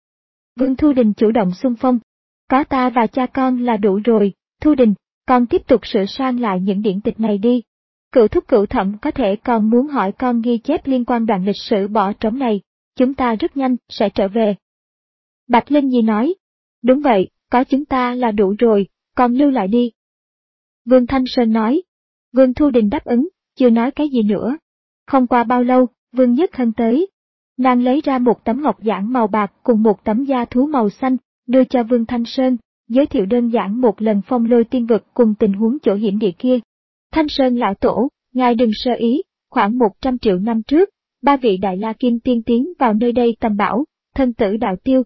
Vương Thu Đình chủ động xung phong. Có ta và cha con là đủ rồi, Thu Đình, con tiếp tục sửa sang lại những điển tịch này đi. Cựu thúc cựu thẩm có thể còn muốn hỏi con ghi chép liên quan đoạn lịch sử bỏ trống này, chúng ta rất nhanh sẽ trở về. Bạch Linh Nhi nói, đúng vậy, có chúng ta là đủ rồi, con lưu lại đi. Vương Thanh Sơn nói, Vương Thu Đình đáp ứng, chưa nói cái gì nữa. Không qua bao lâu, Vương Nhất Hân tới. Nàng lấy ra một tấm ngọc giản màu bạc cùng một tấm da thú màu xanh, đưa cho Vương Thanh Sơn, giới thiệu đơn giản một lần phong lôi tiên vực cùng tình huống chỗ hiểm địa kia. Thanh Sơn lão tổ, ngài đừng sơ ý, khoảng một trăm triệu năm trước, ba vị Đại La Kim Tiên tiến vào nơi đây tầm bảo, thân tử đạo tiêu.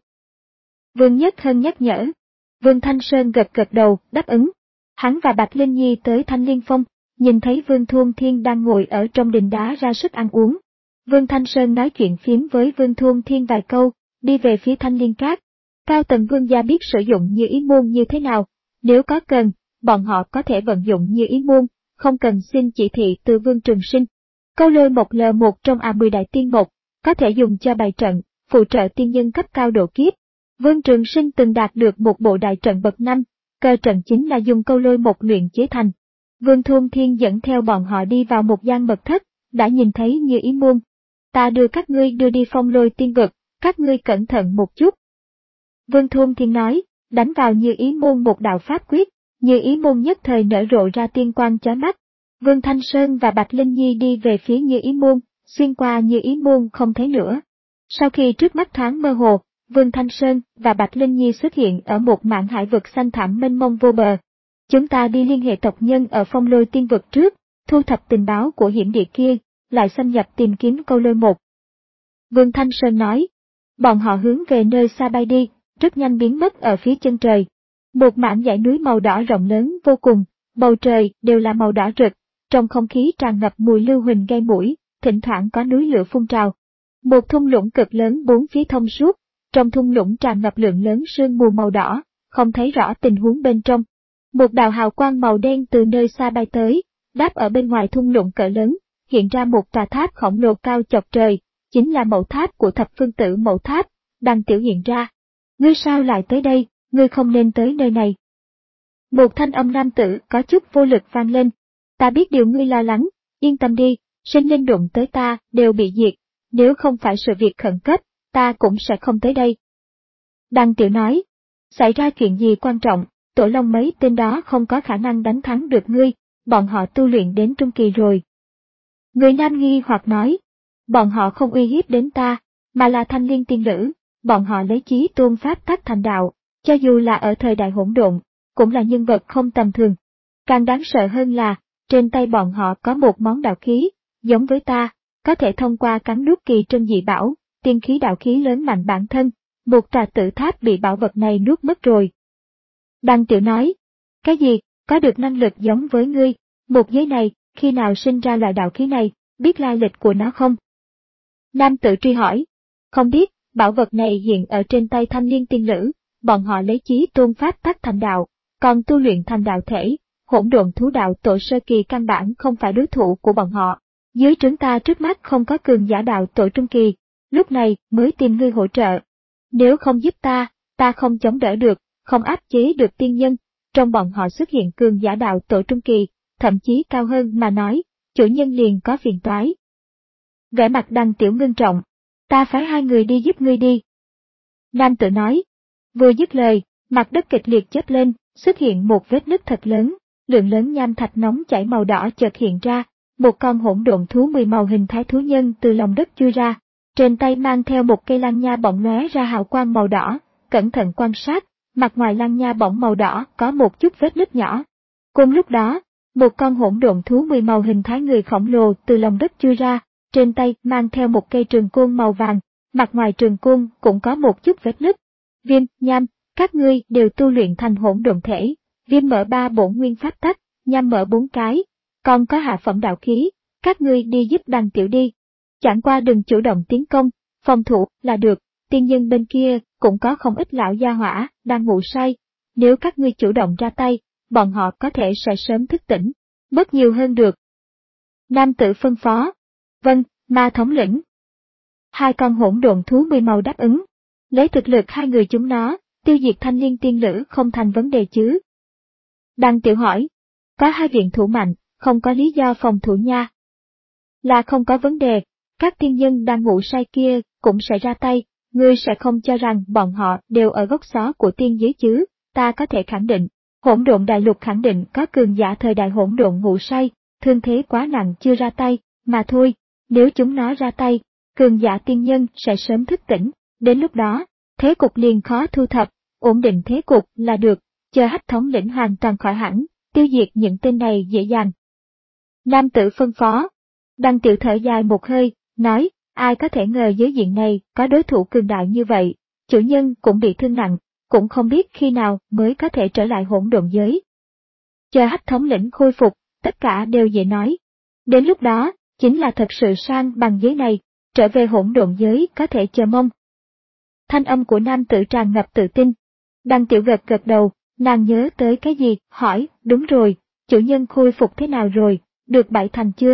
Vương Nhất Hân nhắc nhở. Vương Thanh Sơn gật gật đầu, đáp ứng. Hắn và Bạch Linh Nhi tới Thanh Liên Phong, nhìn thấy Vương Thuôn Thiên đang ngồi ở trong đình đá ra sức ăn uống. Vương Thanh Sơn nói chuyện phiếm với Vương Thuôn Thiên vài câu, đi về phía Thanh Liên Các. Cao tầng Vương gia biết sử dụng Như Ý môn như thế nào, nếu có cần, bọn họ có thể vận dụng Như Ý môn, không cần xin chỉ thị từ Vương Trường Sinh. Câu lôi một L một trong A mười đại tiên một, có thể dùng cho bày trận, phụ trợ tiên nhân cấp cao độ kiếp. Vương Trường Sinh từng đạt được một bộ đại trận bậc năm, cơ trận chính là dùng câu lôi một luyện chế thành. Vương Thuôn Thiên dẫn theo bọn họ đi vào một gian mật thất, đã nhìn thấy Như Ý môn. Ta đưa các ngươi đưa đi phong lôi tiên vực, các ngươi cẩn thận một chút. Vương Thuôn Thiên nói, đánh vào Như Ý môn một đạo pháp quyết, Như Ý môn nhất thời nở rộ ra tiên quang chói mắt. Vương Thanh Sơn và Bạch Linh Nhi đi về phía Như Ý môn, xuyên qua Như Ý môn không thấy nữa. Sau khi trước mắt thoáng mơ hồ, Vương Thanh Sơn và Bạch Linh Nhi xuất hiện ở một mảng hải vực xanh thẳm mênh mông vô bờ. Chúng ta đi liên hệ tộc nhân ở phong lôi tiên vực trước, thu thập tình báo của hiểm địa kia, lại xâm nhập tìm kiếm câu lôi một. Vương Thanh Sơn nói, bọn họ hướng về nơi xa bay đi, rất nhanh biến mất ở phía chân trời. Một mảng dãy núi màu đỏ rộng lớn vô cùng, bầu trời đều là màu đỏ rực, trong không khí tràn ngập mùi lưu huỳnh gây mũi, thỉnh thoảng có núi lửa phun trào. Một thung lũng cực lớn bốn phía thông suốt, trong thung lũng tràn ngập lượng lớn sương mù màu đỏ, không thấy rõ tình huống bên trong. Một đạo hào quang màu đen từ nơi xa bay tới, đáp ở bên ngoài thung lũng cỡ lớn, hiện ra một tòa tháp khổng lồ cao chọc trời, chính là mẫu tháp của thập phương tử mẫu tháp. Đằng Tiểu hiện ra. Ngươi sao lại tới đây, ngươi không nên tới nơi này. Một thanh âm nam tử có chút vô lực vang lên. Ta biết điều ngươi lo lắng, yên tâm đi, sinh linh đụng tới ta đều bị diệt, nếu không phải sự việc khẩn cấp, ta cũng sẽ không tới đây. Đằng Tiểu nói, xảy ra chuyện gì quan trọng, Tổ Long mấy tên đó không có khả năng đánh thắng được ngươi, bọn họ tu luyện đến trung kỳ rồi. Người nam nghi hoặc nói, bọn họ không uy hiếp đến ta, mà là thanh liên tiên nữ, bọn họ lấy chí tôn pháp tắc thành đạo, cho dù là ở thời đại hỗn độn, cũng là nhân vật không tầm thường. Càng đáng sợ hơn là, trên tay bọn họ có một món đạo khí, giống với ta, có thể thông qua cắn nuốt kỳ trân dị bảo, tiên khí đạo khí lớn mạnh bản thân, một tòa tử tháp bị bảo vật này nuốt mất rồi. Đằng Tiểu nói, cái gì, có được năng lực giống với ngươi, một giới này, khi nào sinh ra loại đạo khí này, biết lai lịch của nó không? Nam tử truy hỏi, không biết, bảo vật này hiện ở trên tay thanh liên tiên nữ, bọn họ lấy chí tôn pháp tắc thành đạo, còn tu luyện thành đạo thể, hỗn độn thú đạo tổ sơ kỳ căn bản không phải đối thủ của bọn họ. Dưới trướng ta trước mắt không có cường giả đạo tổ trung kỳ, lúc này mới tìm ngươi hỗ trợ. Nếu không giúp ta, ta không chống đỡ được, không áp chế được tiên nhân, trong bọn họ xuất hiện cường giả đạo tổ trung kỳ, thậm chí cao hơn mà nói, chủ nhân liền có phiền toái. Vẻ mặt Đằng Tiểu ngưng trọng, ta phái hai người đi giúp ngươi đi. Nam tử nói, vừa dứt lời, mặt đất kịch liệt chớp lên, xuất hiện một vết nứt thật lớn, lượng lớn nham thạch nóng chảy màu đỏ chợt hiện ra, một con hỗn độn thú mười màu hình thái thú nhân từ lòng đất chui ra, trên tay mang theo một cây lăng nha bỗng lóe ra hào quang màu đỏ, cẩn thận quan sát, mặt ngoài lăng nha bỗng màu đỏ có một chút vết nứt nhỏ. Cùng lúc đó, một con hỗn độn thú mười màu hình thái người khổng lồ từ lòng đất chui ra, trên tay mang theo một cây trường côn màu vàng, mặt ngoài trường côn cũng có một chút vết nứt. Viêm, Nham, các ngươi đều tu luyện thành hỗn độn thể, Viêm mở ba bổn nguyên pháp tắc, Nham mở bốn cái, còn có hạ phẩm đạo khí, các ngươi đi giúp Đằng Tiểu đi. Chẳng qua đừng chủ động tiến công, phòng thủ là được, tiên nhân bên kia cũng có không ít lão gia hỏa đang ngủ say, nếu các ngươi chủ động ra tay, bọn họ có thể sẽ sớm thức tỉnh, bớt nhiều hơn được. Nam tử phân phó, vâng, ma thống lĩnh. Hai con hỗn độn thú mười màu đáp ứng, lấy thực lực hai người chúng nó, tiêu diệt thanh liên tiên nữ không thành vấn đề chứ. Đằng Tiểu hỏi, có hai viện thủ mạnh, không có lý do phòng thủ nha. Là không có vấn đề, các tiên nhân đang ngủ say kia cũng sẽ ra tay, ngươi sẽ không cho rằng bọn họ đều ở gốc xó của tiên giới chứ, ta có thể khẳng định, hỗn độn đại lục khẳng định có cường giả thời đại hỗn độn ngủ say, thương thế quá nặng chưa ra tay, mà thôi, nếu chúng nó ra tay, cường giả tiên nhân sẽ sớm thức tỉnh, đến lúc đó, thế cục liền khó thu thập, ổn định thế cục là được, chờ Hách thống lĩnh hoàn toàn khỏi hẳn, tiêu diệt những tên này dễ dàng. Nam tử phân phó, Đằng Tiểu thở dài một hơi, nói, ai có thể ngờ giới diện này có đối thủ cường đại như vậy, chủ nhân cũng bị thương nặng, cũng không biết khi nào mới có thể trở lại hỗn độn giới. Chờ Hách thống lĩnh khôi phục, tất cả đều dễ nói. Đến lúc đó, chính là thật sự sang bằng giới này, trở về hỗn độn giới có thể chờ mong. Thanh âm của nam tử tràn ngập tự tin. Đằng Tiểu gật gật đầu, nàng nhớ tới cái gì, hỏi, đúng rồi, chủ nhân khôi phục thế nào rồi, được bảy thành chưa?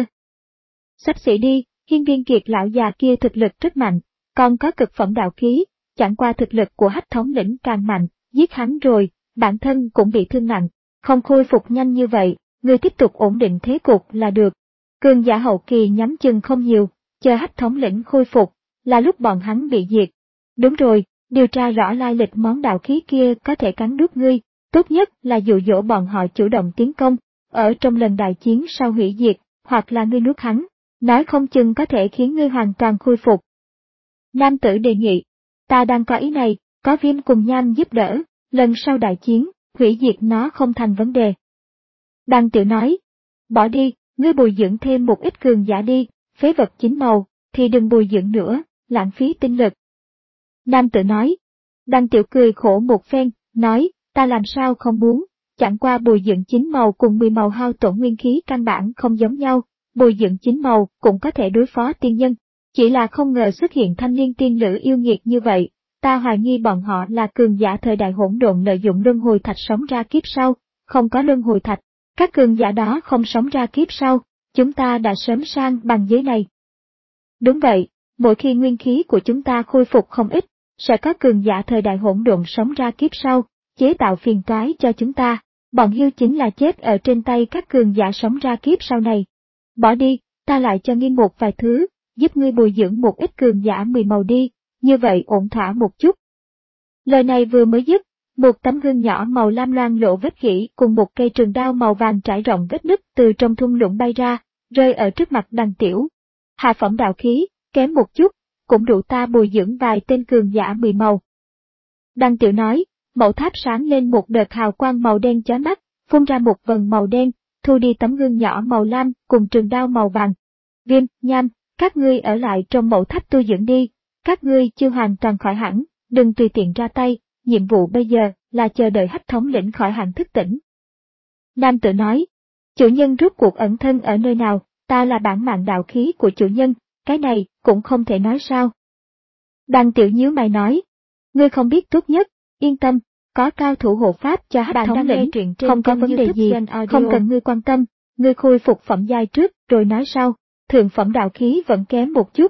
Sắp xỉ đi, hiên viên kiệt lão già kia thực lực rất mạnh, còn có cực phẩm đạo khí, chẳng qua thực lực của Hách thống lĩnh càng mạnh, giết hắn rồi, bản thân cũng bị thương nặng, không khôi phục nhanh như vậy, người tiếp tục ổn định thế cục là được. Cường giả hậu kỳ nhắm chừng không nhiều, chờ Hách thống lĩnh khôi phục, là lúc bọn hắn bị diệt. Đúng rồi, điều tra rõ lai lịch món đạo khí kia có thể cắn nuốt ngươi, tốt nhất là dụ dỗ bọn họ chủ động tiến công, ở trong lần đại chiến sau hủy diệt, hoặc là ngươi nuốt hắn, nói không chừng có thể khiến ngươi hoàn toàn khôi phục. Nam tử đề nghị, ta đang có ý này, có Viêm cùng Nham giúp đỡ, lần sau đại chiến, hủy diệt nó không thành vấn đề. Đằng Tiểu nói, bỏ đi, ngươi bồi dưỡng thêm một ít cường giả đi, phế vật chín màu, thì đừng bồi dưỡng nữa, lãng phí tinh lực. Nam tử nói, Đằng Tiểu cười khổ một phen, nói, ta làm sao không muốn, chẳng qua bồi dưỡng chín màu cùng mười màu hao tổn nguyên khí căn bản không giống nhau, bồi dưỡng chín màu cũng có thể đối phó tiên nhân, chỉ là không ngờ xuất hiện thanh niên tiên nữ yêu nghiệt như vậy, ta hoài nghi bọn họ là cường giả thời đại hỗn độn lợi dụng luân hồi thạch sống ra kiếp sau, không có luân hồi thạch, các cường giả đó không sống ra kiếp sau, chúng ta đã sớm sang bằng giới này. Đúng vậy, mỗi khi nguyên khí của chúng ta khôi phục không ít, sẽ có cường giả thời đại hỗn độn sống ra kiếp sau, chế tạo phiền toái cho chúng ta, bọn Hiêu chính là chết ở trên tay các cường giả sống ra kiếp sau này. Bỏ đi, ta lại cho ngươi một vài thứ, giúp ngươi bồi dưỡng một ít cường giả mười màu đi, như vậy ổn thỏa một chút. Lời này vừa mới dứt, một tấm gương nhỏ màu lam loang lộ vết gỉ cùng một cây trường đao màu vàng trải rộng vết nứt từ trong thung lũng bay ra, rơi ở trước mặt Đằng Tiểu. Hạ phẩm đạo khí, kém một chút, cũng đủ ta bồi dưỡng vài tên cường giả mười màu. Đằng Tiểu nói, mẫu tháp sáng lên một đợt hào quang màu đen chói mắt, phun ra một vần màu đen, thu đi tấm gương nhỏ màu lam cùng trường đao màu vàng. Viêm, Nham, các ngươi ở lại trong mẫu tháp tu dưỡng đi, các ngươi chưa hoàn toàn khỏi hẳn, đừng tùy tiện ra tay, nhiệm vụ bây giờ là chờ đợi Hách thống lĩnh khỏi hẳn thức tỉnh. Nam Tử nói, chủ nhân rút cuộc ẩn thân ở nơi nào, ta là bản mạng đạo khí của chủ nhân, cái này cũng không thể nói sao. Đằng Tiểu nhíu mày nói, ngươi không biết tốt nhất, yên tâm, có cao thủ hộ pháp cho Hách thống lĩnh, không có vấn đề gì, không cần ngươi quan tâm, ngươi khôi phục phẩm giai trước rồi nói sau, thượng phẩm đạo khí vẫn kém một chút.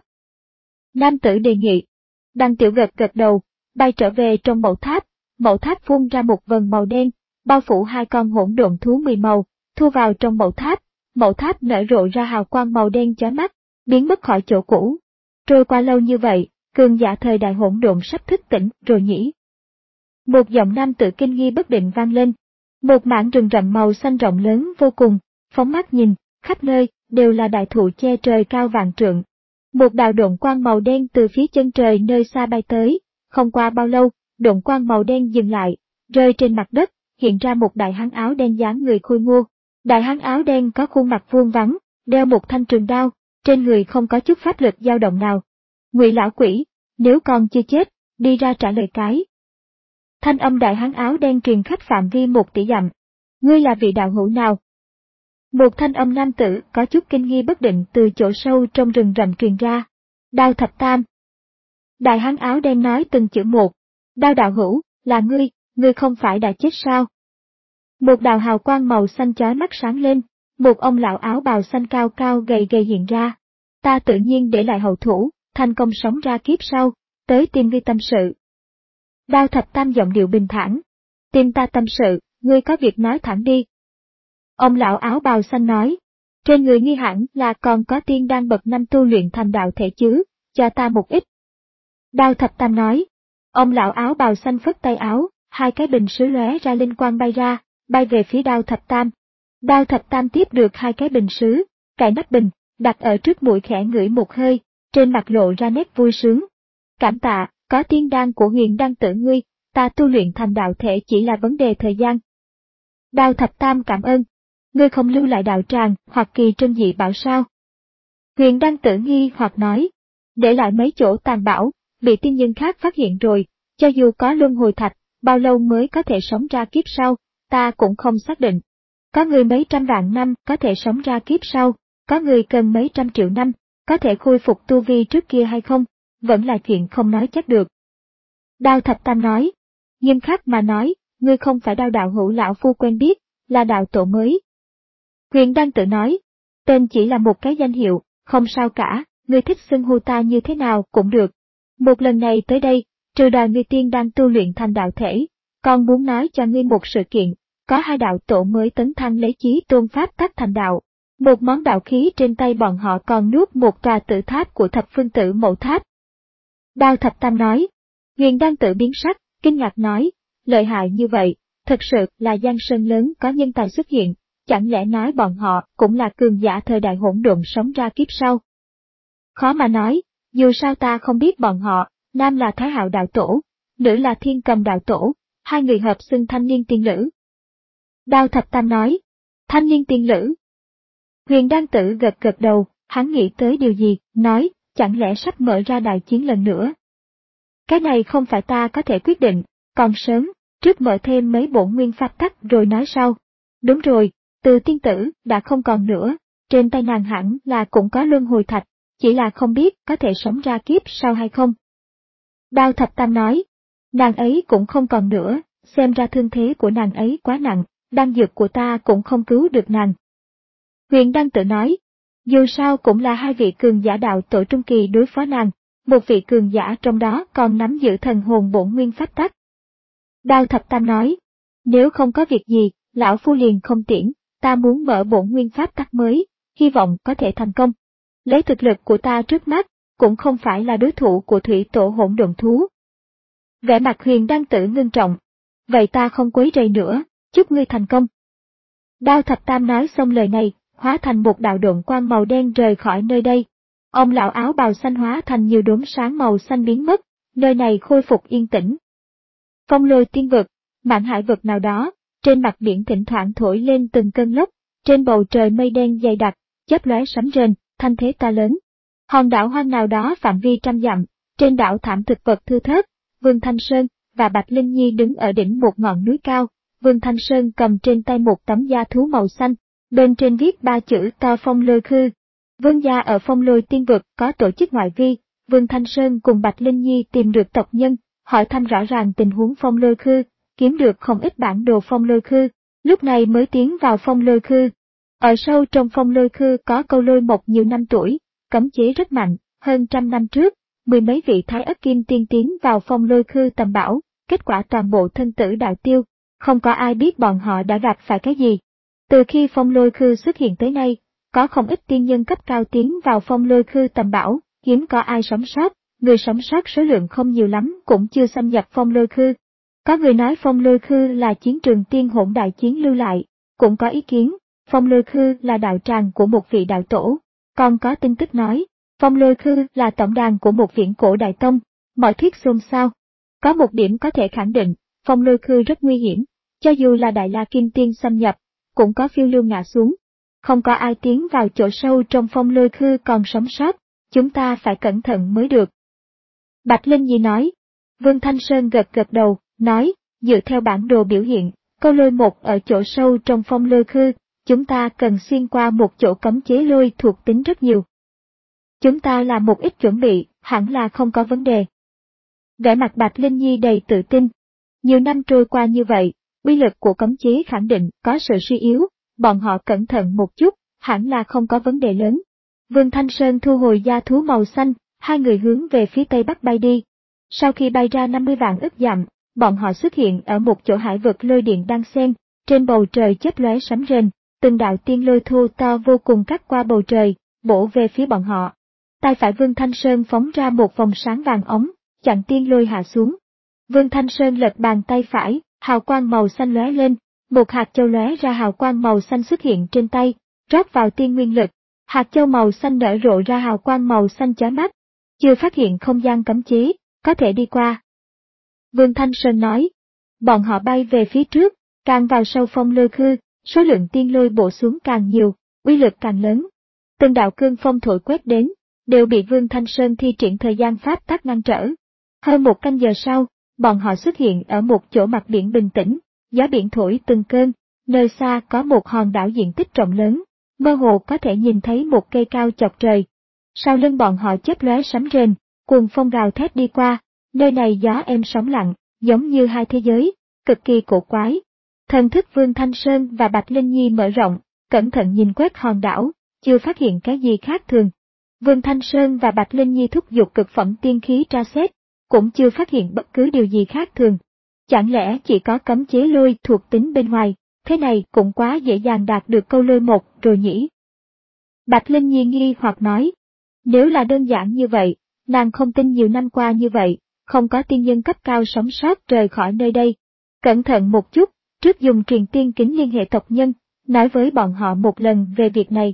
Nam Tử đề nghị, Đằng Tiểu gật gật đầu, bay trở về trong mẫu tháp, mẫu tháp phun ra một vần màu đen, bao phủ hai con hỗn độn thú mười màu, thu vào trong mẫu tháp, mẫu tháp nở rộ ra hào quang màu đen chói mắt, biến mất khỏi chỗ cũ. Trôi qua lâu như vậy, cường giả thời đại hỗn độn sắp thức tỉnh rồi nhỉ. Một giọng nam tử kinh nghi bất định vang lên. Một mảng rừng rậm màu xanh rộng lớn vô cùng, phóng mắt nhìn, khắp nơi đều là đại thụ che trời cao vạn trượng. Một đạo độn quang màu đen từ phía chân trời nơi xa bay tới, không qua bao lâu, độn quang màu đen dừng lại, rơi trên mặt đất, hiện ra một đại hán áo đen dáng người khôi ngô. Đại hán áo đen có khuôn mặt vuông vắn, đeo một thanh trường đao, trên người không có chút pháp lực dao động nào. Ngụy lão quỷ, nếu còn chưa chết, đi ra trả lời cái. Thanh âm đại hán áo đen truyền khắp phạm vi một tỷ dặm. Ngươi là vị đạo hữu nào? Một thanh âm nam tử có chút kinh nghi bất định từ chỗ sâu trong rừng rậm truyền ra. Đao thập tam. Đại hán áo đen nói từng chữ một. Đao đạo hữu, là ngươi, ngươi không phải đã chết sao? Một đạo hào quang màu xanh chói mắt sáng lên, một ông lão áo bào xanh cao cao gầy gầy hiện ra. Ta tự nhiên để lại hậu thủ, thành công sống ra kiếp sau, tới tìm ngươi tâm sự. Đao thập tam giọng điệu bình thản. Tìm ta tâm sự, ngươi có việc nói thẳng đi. Ông lão áo bào xanh nói, trên người nghi hẳn là còn có tiên đan bậc năm tu luyện thành đạo thể chứ, cho ta một ít. Đao thập tam nói, ông lão áo bào xanh phất tay áo, hai cái bình sứ lóe ra linh quang bay ra, bay về phía đao thập tam. Đao thập tam tiếp được hai cái bình sứ, cài nắp bình, đặt ở trước mũi khẽ ngửi một hơi, trên mặt lộ ra nét vui sướng. Cảm tạ, có tiên đan của huyền đan tử ngươi, ta tu luyện thành đạo thể chỉ là vấn đề thời gian. Đao thập tam cảm ơn. Ngươi không lưu lại đạo tràng hoặc kỳ trân dị bảo sao? Huyền đan tử nghi hoặc nói, để lại mấy chỗ tàn bảo, bị tiên nhân khác phát hiện rồi, cho dù có luân hồi thạch, bao lâu mới có thể sống ra kiếp sau, ta cũng không xác định. Có người mấy trăm vạn năm có thể sống ra kiếp sau, có người cần mấy trăm triệu năm, có thể khôi phục tu vi trước kia hay không, vẫn là chuyện không nói chắc được. Đao thập tam nói, nghiêm khắc mà nói, ngươi không phải Đao đạo hữu lão phu quen biết, là đạo tổ mới. Huyền đan tự nói, tên chỉ là một cái danh hiệu, không sao cả, ngươi thích xưng hô ta như thế nào cũng được. Một lần này tới đây, trừ đoàn ngươi tiên đang tu luyện thành đạo thể, còn muốn nói cho ngươi một sự kiện, có hai đạo tổ mới tấn thăng lấy chí tôn pháp tắc thành đạo. Một món đạo khí trên tay bọn họ còn nuốt một tòa tử tháp của thập phương tử mẫu tháp. Đao thập tam nói, Huyền đan tự biến sắc, kinh ngạc nói, lợi hại như vậy, thật sự là giang sơn lớn có nhân tài xuất hiện. Chẳng lẽ nói bọn họ cũng là cường giả thời đại hỗn độn sống ra kiếp sau? Khó mà nói, dù sao ta không biết bọn họ, nam là Thái Hạo đạo tổ, nữ là Thiên Cầm đạo tổ, hai người hợp xưng thanh niên tiên lữ. Đao thập tam nói, thanh niên tiên lữ. Huyền đan tử gật gật đầu, hắn nghĩ tới điều gì, nói, chẳng lẽ sắp mở ra đại chiến lần nữa? Cái này không phải ta có thể quyết định, còn sớm, trước mở thêm mấy bổn nguyên pháp tắc rồi nói sau. Đúng rồi. Từ tiên tử đã không còn nữa, trên tay nàng hẳn là cũng có luân hồi thạch, chỉ là không biết có thể sống ra kiếp sau hay không. Đao Thập Tam nói, nàng ấy cũng không còn nữa, xem ra thương thế của nàng ấy quá nặng, đan dược của ta cũng không cứu được nàng. Huyền Đăng tự nói, dù sao cũng là hai vị cường giả đạo tổ trung kỳ đối phó nàng, một vị cường giả trong đó còn nắm giữ thần hồn bổn nguyên pháp tắc. Đao Thập Tam nói, nếu không có việc gì, lão phu liền không tiễn, ta muốn mở bổn nguyên pháp tắc mới, hy vọng có thể thành công. Lấy thực lực của ta trước mắt, cũng không phải là đối thủ của thủy tổ hỗn độn thú. Vẻ mặt Huyền Đăng Tử ngưng trọng, vậy ta không quấy rầy nữa, chúc ngươi thành công. Đao Thập Tam nói xong lời này, hóa thành một đạo độn quang màu đen rời khỏi nơi đây. Ông lão áo bào xanh hóa thành nhiều đốm sáng màu xanh biến mất, nơi này khôi phục yên tĩnh. Phong Lôi Tiên Vực, mạn hải vực nào đó, trên mặt biển thỉnh thoảng thổi lên từng cơn lốc, trên bầu trời mây đen dày đặc, chớp lóe sấm rền, thanh thế to lớn. Hòn đảo hoang nào đó phạm vi trăm dặm, trên đảo thảm thực vật thưa thớt, Vương Thanh Sơn và Bạch Linh Nhi đứng ở đỉnh một ngọn núi cao, Vương Thanh Sơn cầm trên tay một tấm da thú màu xanh, bên trên viết ba chữ to Phong Lôi Khư. Vương gia ở Phong Lôi Tiên Vực có tổ chức ngoại vi, Vương Thanh Sơn cùng Bạch Linh Nhi tìm được tộc nhân, hỏi thăm rõ ràng tình huống Phong Lôi Khư, kiếm được không ít bản đồ Phong Lôi Khư, lúc này mới tiến vào Phong Lôi Khư. Ở sâu trong Phong Lôi Khư có câu lôi mộc nhiều năm tuổi, cấm chế rất mạnh, hơn trăm năm trước, mười mấy vị Thái Ất Kim Tiên tiến vào Phong Lôi Khư tầm bảo, kết quả toàn bộ thân tử đạo tiêu, không có ai biết bọn họ đã gặp phải cái gì. Từ khi Phong Lôi Khư xuất hiện tới nay, có không ít tiên nhân cấp cao tiến vào Phong Lôi Khư tầm bảo, hiếm có ai sống sót, người sống sót số lượng không nhiều lắm cũng chưa xâm nhập Phong Lôi Khư. Có người nói Phong Lôi Khư là chiến trường tiên hỗn đại chiến lưu lại, cũng có ý kiến, Phong Lôi Khư là đạo tràng của một vị đạo tổ, còn có tin tức nói, Phong Lôi Khư là tổng đàn của một viễn cổ đại tông, mọi thuyết xôn xao. Có một điểm có thể khẳng định, Phong Lôi Khư rất nguy hiểm, cho dù là Đại La Kim Tiên xâm nhập, cũng có phiêu lưu ngã xuống. Không có ai tiến vào chỗ sâu trong Phong Lôi Khư còn sống sót, chúng ta phải cẩn thận mới được. Bạch Linh Nhi nói. Vương Thanh Sơn gật gật đầu, nói, dựa theo bản đồ biểu hiện, câu lôi một ở chỗ sâu trong Phong Lôi Khư, chúng ta cần xuyên qua một chỗ cấm chế lôi thuộc tính rất nhiều. Chúng ta làm một ít chuẩn bị, hẳn là không có vấn đề. Vẻ mặt Bạch Linh Nhi đầy tự tin. Nhiều năm trôi qua như vậy, uy lực của cấm chế khẳng định có sự suy yếu, bọn họ cẩn thận một chút, hẳn là không có vấn đề lớn. Vương Thanh Sơn thu hồi da thú màu xanh, hai người hướng về phía tây bắc bay đi. Sau khi bay ra năm mươi vạn ức dặm, bọn họ xuất hiện ở một chỗ hải vực lôi điện đan xen, trên bầu trời chớp lóe sấm rền, từng đạo tiên lôi thô to vô cùng cắt qua bầu trời, bổ về phía bọn họ. Tay phải Vương Thanh Sơn phóng ra một vòng sáng vàng ống, chặn tiên lôi hạ xuống. Vương Thanh Sơn lật bàn tay phải, hào quang màu xanh lóe lên, một hạt châu lóe ra hào quang màu xanh xuất hiện trên tay, rót vào tiên nguyên lực, hạt châu màu xanh nở rộ ra hào quang màu xanh chói mắt. Chưa phát hiện không gian cấm chế, có thể đi qua. Vương Thanh Sơn nói, bọn họ bay về phía trước, càng vào sâu Phong Lôi Khư, số lượng tiên lôi bổ xuống càng nhiều, uy lực càng lớn. Từng đạo cương phong thổi quét đến, đều bị Vương Thanh Sơn thi triển thời gian pháp tắc ngăn trở. Hơn một canh giờ sau, bọn họ xuất hiện ở một chỗ mặt biển bình tĩnh, gió biển thổi từng cơn, nơi xa có một hòn đảo diện tích rộng lớn, mơ hồ có thể nhìn thấy một cây cao chọc trời. Sau lưng bọn họ chớp lóe sấm rền, cuồng phong gào thét đi qua, nơi này gió êm sóng lặng, giống như hai thế giới, cực kỳ cổ quái. Thần thức Vương Thanh Sơn và Bạch Linh Nhi mở rộng, cẩn thận nhìn quét hòn đảo, chưa phát hiện cái gì khác thường. Vương Thanh Sơn và Bạch Linh Nhi thúc giục cực phẩm tiên khí tra xét, cũng chưa phát hiện bất cứ điều gì khác thường. Chẳng lẽ chỉ có cấm chế lôi thuộc tính bên ngoài, thế này cũng quá dễ dàng đạt được câu lôi một rồi nhỉ? Bạch Linh Nhi nghi hoặc nói, nếu là đơn giản như vậy, nàng không tin nhiều năm qua như vậy, không có tiên nhân cấp cao sống sót rời khỏi nơi đây. Cẩn thận một chút, trước dùng truyền tiên kính liên hệ tộc nhân, nói với bọn họ một lần về việc này.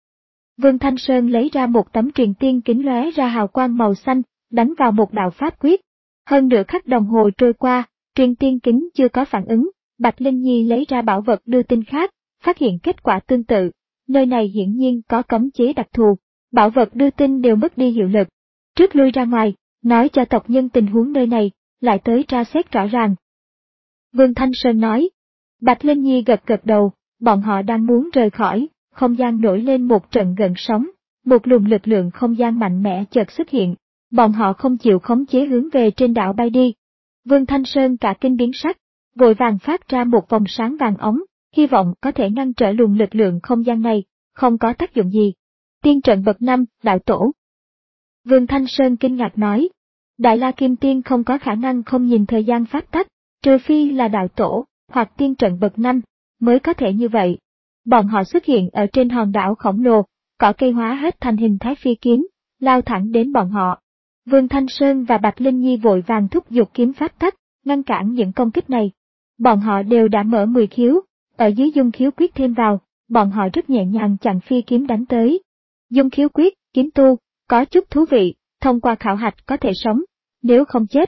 Vương Thanh Sơn lấy ra một tấm truyền tiên kính lóe ra hào quang màu xanh, đánh vào một đạo pháp quyết. Hơn nửa khắc đồng hồ trôi qua, truyền tiên kính chưa có phản ứng, Bạch Linh Nhi lấy ra bảo vật đưa tin khác, phát hiện kết quả tương tự. Nơi này hiển nhiên có cấm chế đặc thù, bảo vật đưa tin đều mất đi hiệu lực. Trước lui ra ngoài, nói cho tộc nhân tình huống nơi này, lại tới tra xét rõ ràng. Vương Thanh Sơn nói. Bạch Linh Nhi gật gật đầu, bọn họ đang muốn rời khỏi, không gian nổi lên một trận gợn sóng, một luồng lực lượng không gian mạnh mẽ chợt xuất hiện. bọn họ không chịu khống chế hướng về trên đảo bay đi. Vương Thanh Sơn cả kinh biến sắc, vội vàng phát ra một vòng sáng vàng ống, hy vọng có thể ngăn trở luồng lực lượng không gian này, không có tác dụng gì. Tiên trận bậc năm, đạo tổ. Vương Thanh Sơn kinh ngạc nói, Đại La Kim Tiên không có khả năng không nhìn thời gian pháp tắc, trừ phi là đạo tổ, hoặc tiên trận bậc năm, mới có thể như vậy. Bọn họ xuất hiện ở trên hòn đảo khổng lồ, cỏ cây hóa hết thành hình thái phi kiếm, lao thẳng đến bọn họ. Vương Thanh Sơn và Bạch Linh Nhi vội vàng thúc giục kiếm pháp tắc, ngăn cản những công kích này. Bọn họ đều đã mở mười khiếu, ở dưới dung khiếu quyết thêm vào, bọn họ rất nhẹ nhàng chặn phi kiếm đánh tới. Dung khiếu quyết, kiếm tu, có chút thú vị, thông qua khảo hạch có thể sống, nếu không chết.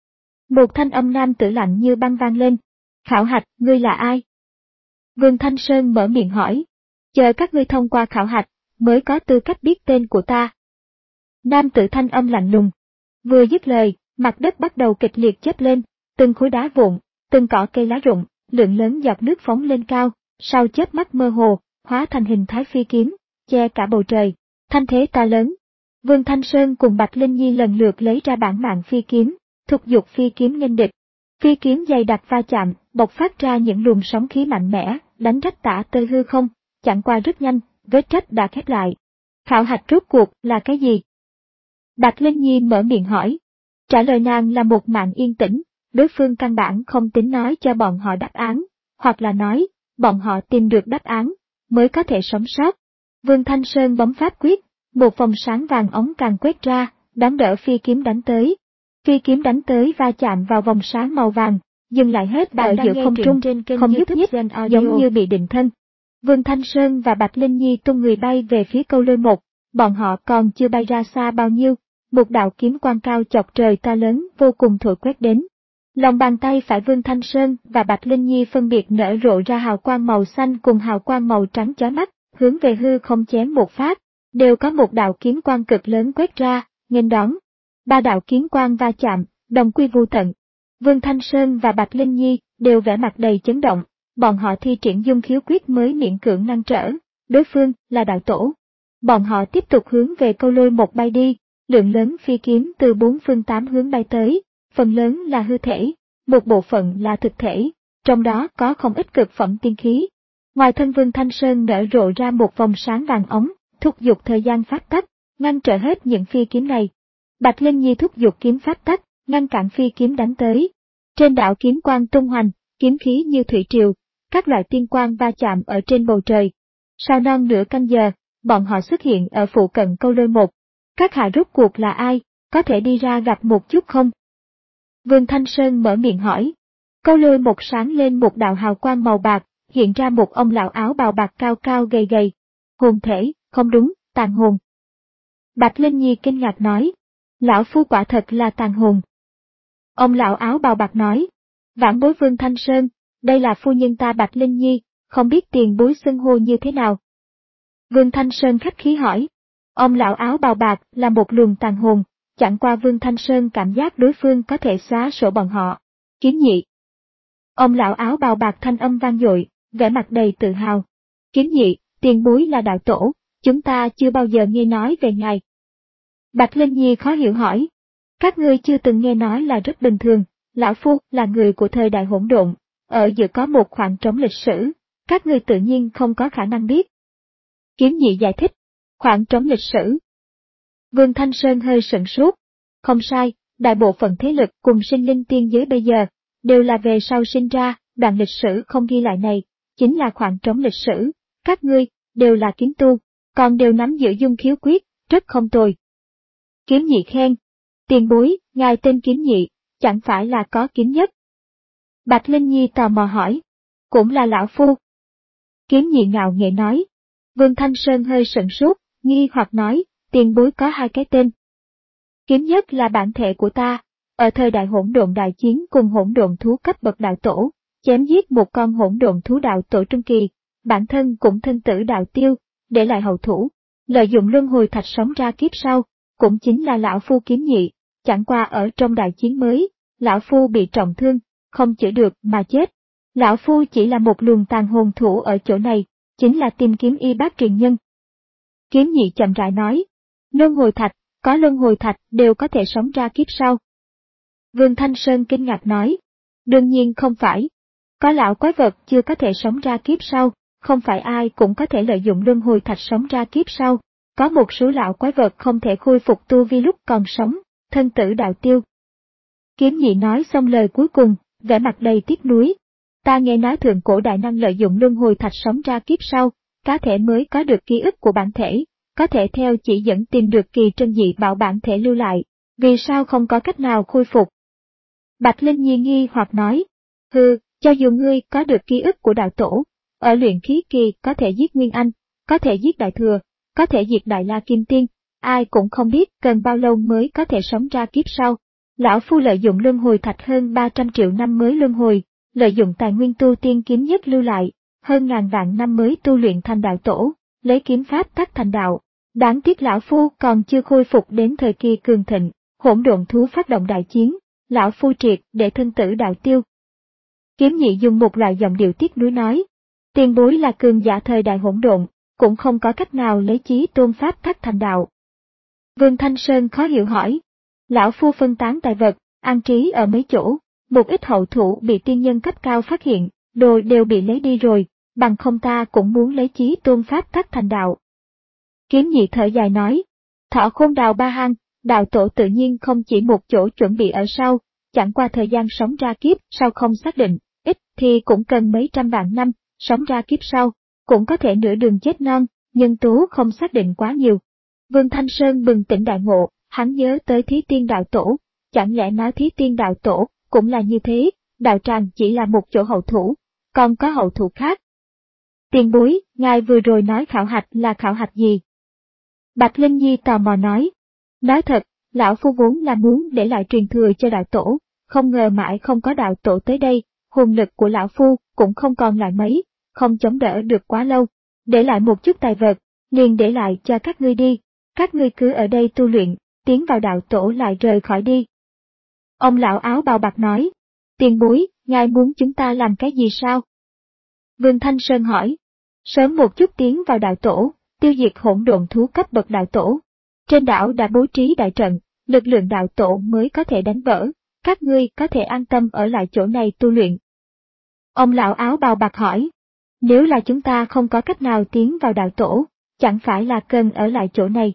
Một thanh âm nam tử lạnh như băng vang lên. Khảo hạch, ngươi là ai? Vương Thanh Sơn mở miệng hỏi. Chờ các ngươi thông qua khảo hạch, mới có tư cách biết tên của ta. Nam tử thanh âm lạnh lùng. Vừa dứt lời, mặt đất bắt đầu kịch liệt chớp lên, từng khối đá vụn, từng cỏ cây lá rụng, lượng lớn giọt nước phóng lên cao, sau chớp mắt mơ hồ, hóa thành hình thái phi kiếm, che cả bầu trời, thanh thế to lớn. Vương Thanh Sơn cùng Bạch Linh Nhi lần lượt lấy ra bản mạng phi kiếm, thúc giục phi kiếm nghênh địch. Phi kiếm dày đặc va chạm, bộc phát ra những luồng sóng khí mạnh mẽ, đánh rách tả tơi hư không, chẳng qua rất nhanh, vết rách đã khép lại. Khảo hạch rốt cuộc là cái gì? Bạch Linh Nhi mở miệng hỏi. Trả lời nàng là một màn yên tĩnh, đối phương căn bản không tính nói cho bọn họ đáp án, hoặc là nói, bọn họ tìm được đáp án, mới có thể sống sót. Vương Thanh Sơn bấm pháp quyết, một vòng sáng vàng ống càng quét ra, đón đỡ phi kiếm đánh tới. Phi kiếm đánh tới va chạm vào vòng sáng màu vàng, dừng lại hết ở giữa không trung, không nhúc nhích, giống như bị định thân. Vương Thanh Sơn và Bạch Linh Nhi tung người bay về phía câu lôi một, bọn họ còn chưa bay ra xa bao nhiêu, một đạo kiếm quang cao chọc trời to lớn vô cùng thổi quét đến. Lòng bàn tay phải Vương Thanh Sơn và Bạch Linh Nhi phân biệt nở rộ ra hào quang màu xanh cùng hào quang màu trắng chói mắt, hướng về hư không chém một phát, đều có một đạo kiếm quang cực lớn quét ra, nghênh đón. Ba đạo kiếm quang va chạm, đồng quy vu tận. Vương Thanh Sơn và Bạch Linh Nhi đều vẻ mặt đầy chấn động, bọn họ thi triển dung khiếu quyết mới miễn cưỡng ngăn trở, đối phương là đạo tổ. Bọn họ tiếp tục hướng về câu lôi một bay đi, lượng lớn phi kiếm từ bốn phương tám hướng bay tới, phần lớn là hư thể, một bộ phận là thực thể, trong đó có không ít cực phẩm tiên khí. Ngoài thân Vương Thanh Sơn nở rộ ra một vòng sáng vàng ống, thúc giục thời gian pháp tắc, ngăn trở hết những phi kiếm này. Bạch Linh Nhi thúc giục kiếm pháp tắc, ngăn cản phi kiếm đánh tới. Trên đảo kiếm quang tung hoành, kiếm khí như thủy triều, các loại tiên quang va chạm ở trên bầu trời. Sau non nửa canh giờ, bọn họ xuất hiện ở phụ cận câu lôi một. Các hạ rốt cuộc là ai, có thể đi ra gặp một chút không? Vương Thanh Sơn mở miệng hỏi. Câu lôi một sáng lên một đạo hào quang màu bạc, hiện ra một ông lão áo bào bạc cao cao gầy gầy. Hồn thể, không đúng, tàn hồn. Bạch Linh Nhi kinh ngạc nói. Lão phu quả thật là tàn hồn. Ông lão áo bào bạc nói. Vãn bối Vương Thanh Sơn, đây là phu nhân ta Bạch Linh Nhi, không biết tiền bối xưng hô như thế nào. Vương Thanh Sơn khách khí hỏi. Ông lão áo bào bạc là một luồng tàn hồn, chẳng qua Vương Thanh Sơn cảm giác đối phương có thể xóa sổ bọn họ. Kiếm nhị. Ông lão áo bào bạc thanh âm vang dội, vẻ mặt đầy tự hào. Kiếm nhị, tiền bối là đạo tổ, chúng ta chưa bao giờ nghe nói về ngài. Bạch Linh Nhi khó hiểu hỏi. Các ngươi chưa từng nghe nói là rất bình thường, lão phu là người của thời đại hỗn độn, ở giữa có một khoảng trống lịch sử, các ngươi tự nhiên không có khả năng biết. Kiếm nhị giải thích. Khoảng trống lịch sử. Vương Thanh Sơn hơi sửng sốt. Không sai, đại bộ phận thế lực cùng sinh linh tiên giới bây giờ, đều là về sau sinh ra, đoạn lịch sử không ghi lại này, chính là khoảng trống lịch sử, các ngươi, đều là kiếm tu, còn đều nắm giữ dung khiếu quyết, rất không tồi. Kiếm nhị khen. Tiền bối, ngài tên kiếm nhị, chẳng phải là có kiếm nhất. Bạch Linh Nhi tò mò hỏi. Cũng là lão phu. Kiếm nhị ngạo nghễ nói. Vương Thanh Sơn hơi sửng sốt, nghi hoặc nói, tiền bối có hai cái tên. Kiếm nhất là bản thể của ta, ở thời đại hỗn độn đại chiến cùng hỗn độn thú cấp bậc đạo tổ, chém giết một con hỗn độn thú đạo tổ trung kỳ, bản thân cũng thân tử đạo tiêu, để lại hậu thủ, lợi dụng luân hồi thạch sống ra kiếp sau, cũng chính là lão phu kiếm nhị, chẳng qua ở trong đại chiến mới, lão phu bị trọng thương, không chữa được mà chết. Lão phu chỉ là một luồng tàn hồn thủ ở chỗ này, chính là tìm kiếm y bác truyền nhân. Kiếm nhị chậm rãi nói, luân hồi thạch, có luân hồi thạch đều có thể sống ra kiếp sau. Vương Thanh Sơn kinh ngạc nói, đương nhiên không phải. Có lão quái vật chưa có thể sống ra kiếp sau, không phải ai cũng có thể lợi dụng luân hồi thạch sống ra kiếp sau. Có một số lão quái vật không thể khôi phục tu vi lúc còn sống, thân tử đạo tiêu. Kiếm Nhị nói xong lời cuối cùng, vẻ mặt đầy tiếc nuối. Ta nghe nói thượng cổ đại năng lợi dụng luân hồi thạch sống ra kiếp sau, cá thể mới có được ký ức của bản thể, có thể theo chỉ dẫn tìm được kỳ trân dị bảo bản thể lưu lại, vì sao không có cách nào khôi phục? Bạch Linh Nhi nghi hoặc nói, hừ, cho dù ngươi có được ký ức của đạo tổ, ở luyện khí kỳ có thể giết Nguyên Anh, có thể giết Đại Thừa, có thể diệt Đại La Kim Tiên, ai cũng không biết cần bao lâu mới có thể sống ra kiếp sau. Lão Phu lợi dụng luân hồi thạch hơn ba trăm triệu năm mới luân hồi, lợi dụng tài nguyên tu tiên kiếm nhất lưu lại, hơn ngàn vạn năm mới tu luyện thành đạo tổ, lấy kiếm pháp tắc thành đạo. Đáng tiếc Lão Phu còn chưa khôi phục đến thời kỳ cường thịnh, hỗn độn thú phát động đại chiến, Lão Phu triệt để thân tử đạo tiêu. Kiếm Nhị dùng một loại giọng điệu tiếc nuối nói, tiền bối là cường giả thời đại hỗn độn, cũng không có cách nào lấy chí tôn pháp tắc thành đạo. Vương Thanh Sơn khó hiểu hỏi, Lão Phu phân tán tài vật, an trí ở mấy chỗ, một ít hậu thủ bị tiên nhân cấp cao phát hiện, đồ đều bị lấy đi rồi, bằng không ta cũng muốn lấy chí tôn pháp tắc thành đạo. Kiếm Nhị thở dài nói, Thọ Khôn đào ba hang, đạo tổ tự nhiên không chỉ một chỗ chuẩn bị ở sau, chẳng qua thời gian sống ra kiếp sau không xác định, ít thì cũng cần mấy trăm vạn năm, sống ra kiếp sau, cũng có thể nửa đường chết non, nhân tố không xác định quá nhiều. Vương Thanh Sơn bừng tỉnh đại ngộ, hắn nhớ tới Thí Tiên đạo tổ, chẳng lẽ nói Thí Tiên đạo tổ cũng là như thế, đạo tràng chỉ là một chỗ hậu thủ, còn có hậu thủ khác. Tiền bối, ngài vừa rồi nói khảo hạch là khảo hạch gì? Bạch Linh Nhi tò mò nói, nói thật, Lão Phu vốn là muốn để lại truyền thừa cho đạo tổ, không ngờ mãi không có đạo tổ tới đây, hồn lực của Lão Phu cũng không còn lại mấy, không chống đỡ được quá lâu, để lại một chút tài vật, liền để lại cho các ngươi đi, các ngươi cứ ở đây tu luyện, tiến vào đạo tổ lại rời khỏi đi. Ông lão áo bào bạc nói, tiền bối, ngài muốn chúng ta làm cái gì sao? Vương Thanh Sơn hỏi, sớm một chút tiến vào đạo tổ, tiêu diệt hỗn độn thú cấp bậc đạo tổ. Trên đảo đã bố trí đại trận, lực lượng đạo tổ mới có thể đánh vỡ, các ngươi có thể an tâm ở lại chỗ này tu luyện. Ông lão áo bào bạc hỏi, nếu là chúng ta không có cách nào tiến vào đạo tổ, chẳng phải là cần ở lại chỗ này?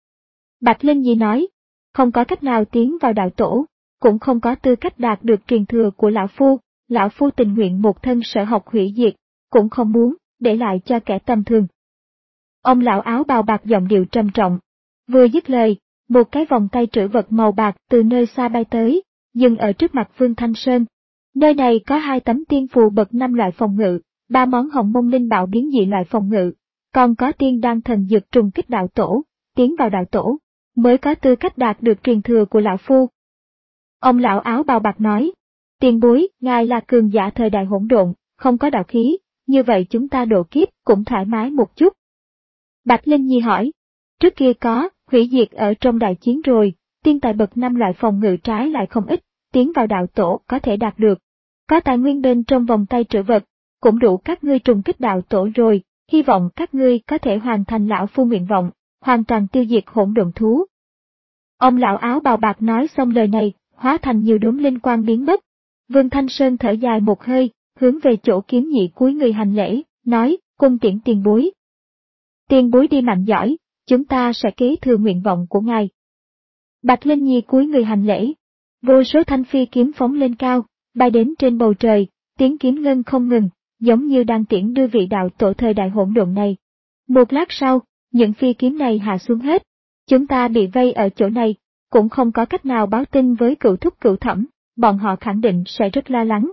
Bạch Linh Nhi nói, không có cách nào tiến vào đạo tổ, cũng không có tư cách đạt được truyền thừa của Lão Phu, Lão Phu tình nguyện một thân sở học hủy diệt, cũng không muốn để lại cho kẻ tầm thường. Ông lão áo bào bạc giọng điệu trầm trọng. Vừa dứt lời, một cái vòng tay trữ vật màu bạc từ nơi xa bay tới, dừng ở trước mặt Vương Thanh Sơn. Nơi này có hai tấm tiên phù bậc năm loại phòng ngự, ba món hồng mông linh bảo biến dị loại phòng ngự, còn có tiên đan thần dược trùng kích đạo tổ, tiến vào đạo tổ, mới có tư cách đạt được truyền thừa của Lão Phu. Ông lão áo bào bạc nói, tiền bối, ngài là cường giả thời đại hỗn độn, không có đạo khí, như vậy chúng ta độ kiếp cũng thoải mái một chút. Bạch Linh Nhi hỏi, trước kia có, hủy diệt ở trong đại chiến rồi, tiên tài bậc năm loại phòng ngự trái lại không ít, tiến vào đạo tổ có thể đạt được. Có tài nguyên bên trong vòng tay trữ vật, cũng đủ các ngươi trùng kích đạo tổ rồi, hy vọng các ngươi có thể hoàn thành Lão Phu nguyện vọng, hoàn toàn tiêu diệt hỗn độn thú. Ông lão áo bào bạc nói xong lời này, hóa thành nhiều đốm linh quang biến mất. Vương Thanh Sơn thở dài một hơi, hướng về chỗ Kiếm Nhị cúi người hành lễ, nói, cung tiễn tiền bối. Tiền bối đi mạnh giỏi, chúng ta sẽ kế thừa nguyện vọng của ngài. Bạch Linh Nhi cúi người hành lễ. Vô số thanh phi kiếm phóng lên cao, bay đến trên bầu trời, tiếng kiếm ngân không ngừng, giống như đang tiễn đưa vị đạo tổ thời đại hỗn độn này. Một lát sau, những phi kiếm này hạ xuống hết. Chúng ta bị vây ở chỗ này, cũng không có cách nào báo tin với cựu thúc cựu thẩm, bọn họ khẳng định sẽ rất lo lắng.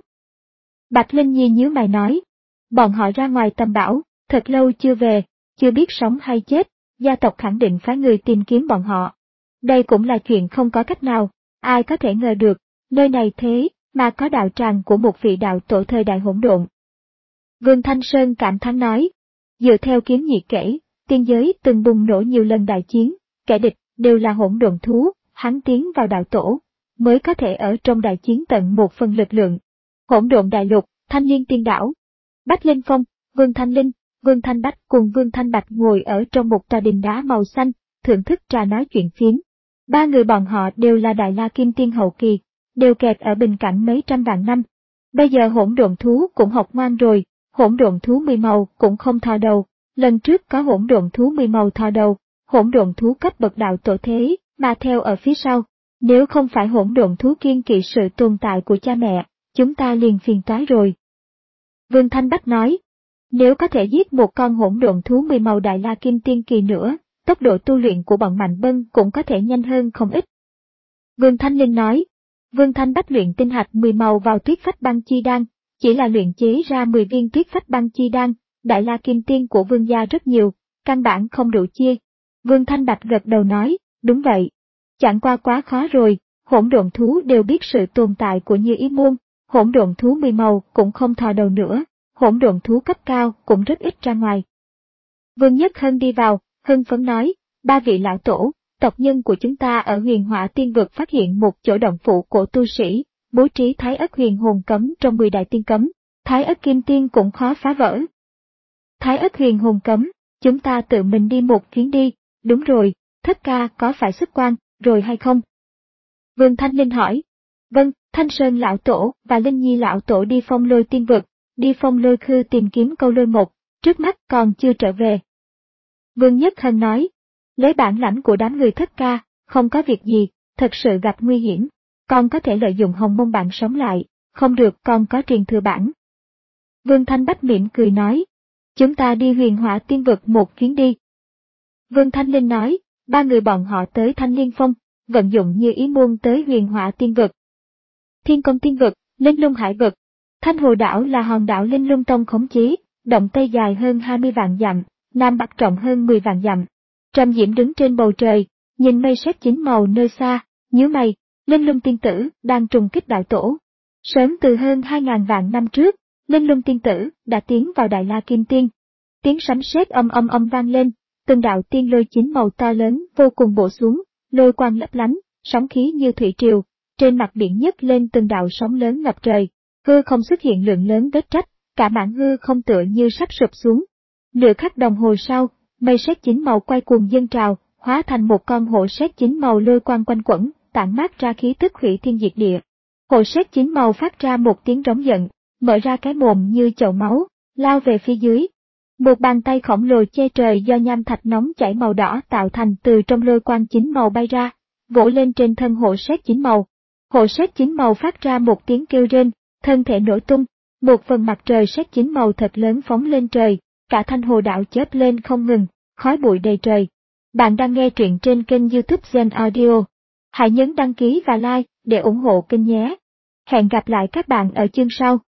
Bạch Linh Nhi nhíu mày nói, bọn họ ra ngoài tầm bảo, thật lâu chưa về, chưa biết sống hay chết, gia tộc khẳng định phái người tìm kiếm bọn họ. Đây cũng là chuyện không có cách nào, ai có thể ngờ được, nơi này thế mà có đạo tràng của một vị đạo tổ thời đại hỗn độn. Vương Thanh Sơn cảm thán nói, dựa theo Kiếm Nhị kể, tiên giới từng bùng nổ nhiều lần đại chiến, kẻ địch đều là hỗn độn thú, hắn tiến vào đạo tổ, mới có thể ở trong đại chiến tận một phần lực lượng. Hỗn độn đại lục, Thanh Liên Tiên Đảo. Bách Linh Phong, Vương Thanh Linh, Vương Thanh Bách cùng Vương Thanh Bạch ngồi ở trong một tòa đình đá màu xanh, thưởng thức trà nói chuyện phiếm. Ba người bọn họ đều là Đại La Kim Tiên hậu kỳ, đều kẹt ở bình cảnh mấy trăm vạn năm. Bây giờ hỗn độn thú cũng học ngoan rồi, hỗn độn thú mười màu cũng không thò đầu. Lần trước có hỗn độn thú mười màu thò đầu, hỗn độn thú cấp bậc đạo tổ thế, mà theo ở phía sau. Nếu không phải hỗn độn thú kiên kỵ sự tồn tại của cha mẹ, chúng ta liền phiền toái rồi. Vương Thanh Bách nói, nếu có thể giết một con hỗn độn thú mười màu Đại La Kim Tiên kỳ nữa, tốc độ tu luyện của bọn Mạnh Bân cũng có thể nhanh hơn không ít. Vương Thanh Linh nói, Vương Thanh Bách luyện tinh hạch mười màu vào tuyết phách băng chi đan, chỉ là luyện chế ra mười viên tuyết phách băng chi đan, Đại La Kim Tiên của Vương gia rất nhiều, căn bản không đủ chia. Vương Thanh Bạch gật đầu nói, đúng vậy. Chẳng qua quá khó rồi, hỗn độn thú đều biết sự tồn tại của Như Ý môn, hỗn độn thú mười màu cũng không thò đầu nữa, hỗn độn thú cấp cao cũng rất ít ra ngoài. Vương Nhất Hân đi vào, hưng phấn nói, ba vị lão tổ, tộc nhân của chúng ta ở Huyền Hỏa Tiên vực phát hiện một chỗ động phủ của tu sĩ, bố trí Thái Ất Huyền Hồn Cấm trong mười đại tiên cấm, Thái Ất Kim Tiên cũng khó phá vỡ. Thái Ất Huyền Hồn Cấm, chúng ta tự mình đi một chuyến đi, đúng rồi, Thất ca có phải xuất quan rồi hay không? Vương Thanh Linh hỏi. Vâng, Thanh Sơn lão tổ và Linh Nhi lão tổ đi Phong Lôi Tiên vực, đi Phong Lôi Khư tìm kiếm câu lôi một, trước mắt còn chưa trở về. Vương Nhất Hân nói, lấy bản lãnh của đám người Thất ca, không có việc gì, thật sự gặp nguy hiểm, còn có thể lợi dụng Hồng Mông bản sống lại, không được còn có truyền thừa bản. Vương Thanh Bách mỉm cười nói, chúng ta đi Huyền Hỏa Tiên vực một chuyến đi. Vương Thanh Linh nói, ba người bọn họ tới Thanh Liên Phong, vận dụng Như Ý môn tới Huyền Hỏa Tiên vực. Thiên Công Tiên vực, Linh Lung Hải vực, Thanh Hồ đảo là hòn đảo Linh Lung Tông khống chế, động Tây dài hơn hai mươi vạn dặm, Nam Bắc rộng hơn mười vạn dặm. Trầm Diễm đứng trên bầu trời, nhìn mây sét chín màu nơi xa, nhíu mày, Linh Lung Tiên tử đang trùng kích đạo tổ. Sớm từ hơn hai ngàn vạn năm trước, Linh Lung Tiên tử đã tiến vào Đại La Kim Tiên. Tiếng sấm sét âm âm âm vang lên, từng đạo tiên lôi chín màu to lớn vô cùng bổ xuống, lôi quang lấp lánh, sóng khí như thủy triều, trên mặt biển nhấc lên từng đạo sóng lớn ngập trời, hư không xuất hiện lượng lớn vết rách, cả mảng hư không tựa như sắp sụp xuống. Nửa khắc đồng hồ sau, mây sét chín màu quay cuồng dâng trào, hóa thành một con hổ sét chín màu lôi quang quanh quẩn, tản mát ra khí tức hủy thiên diệt địa. Hổ sét chín màu phát ra một tiếng rống giận, mở ra cái mồm như chậu máu, lao về phía dưới. Một bàn tay khổng lồ che trời do nham thạch nóng chảy màu đỏ tạo thành từ trong lôi quang chín màu bay ra, vỗ lên trên thân hổ sét chín màu. Hổ sét chín màu phát ra một tiếng kêu rên, thân thể nổ tung, một phần mặt trời sét chín màu thật lớn phóng lên trời, cả Thanh Hồ đảo chớp lên không ngừng, khói bụi đầy trời. Bạn đang nghe truyện trên kênh YouTube Gen Audio. Hãy nhấn đăng ký và like để ủng hộ kênh nhé. Hẹn gặp lại các bạn ở chương sau.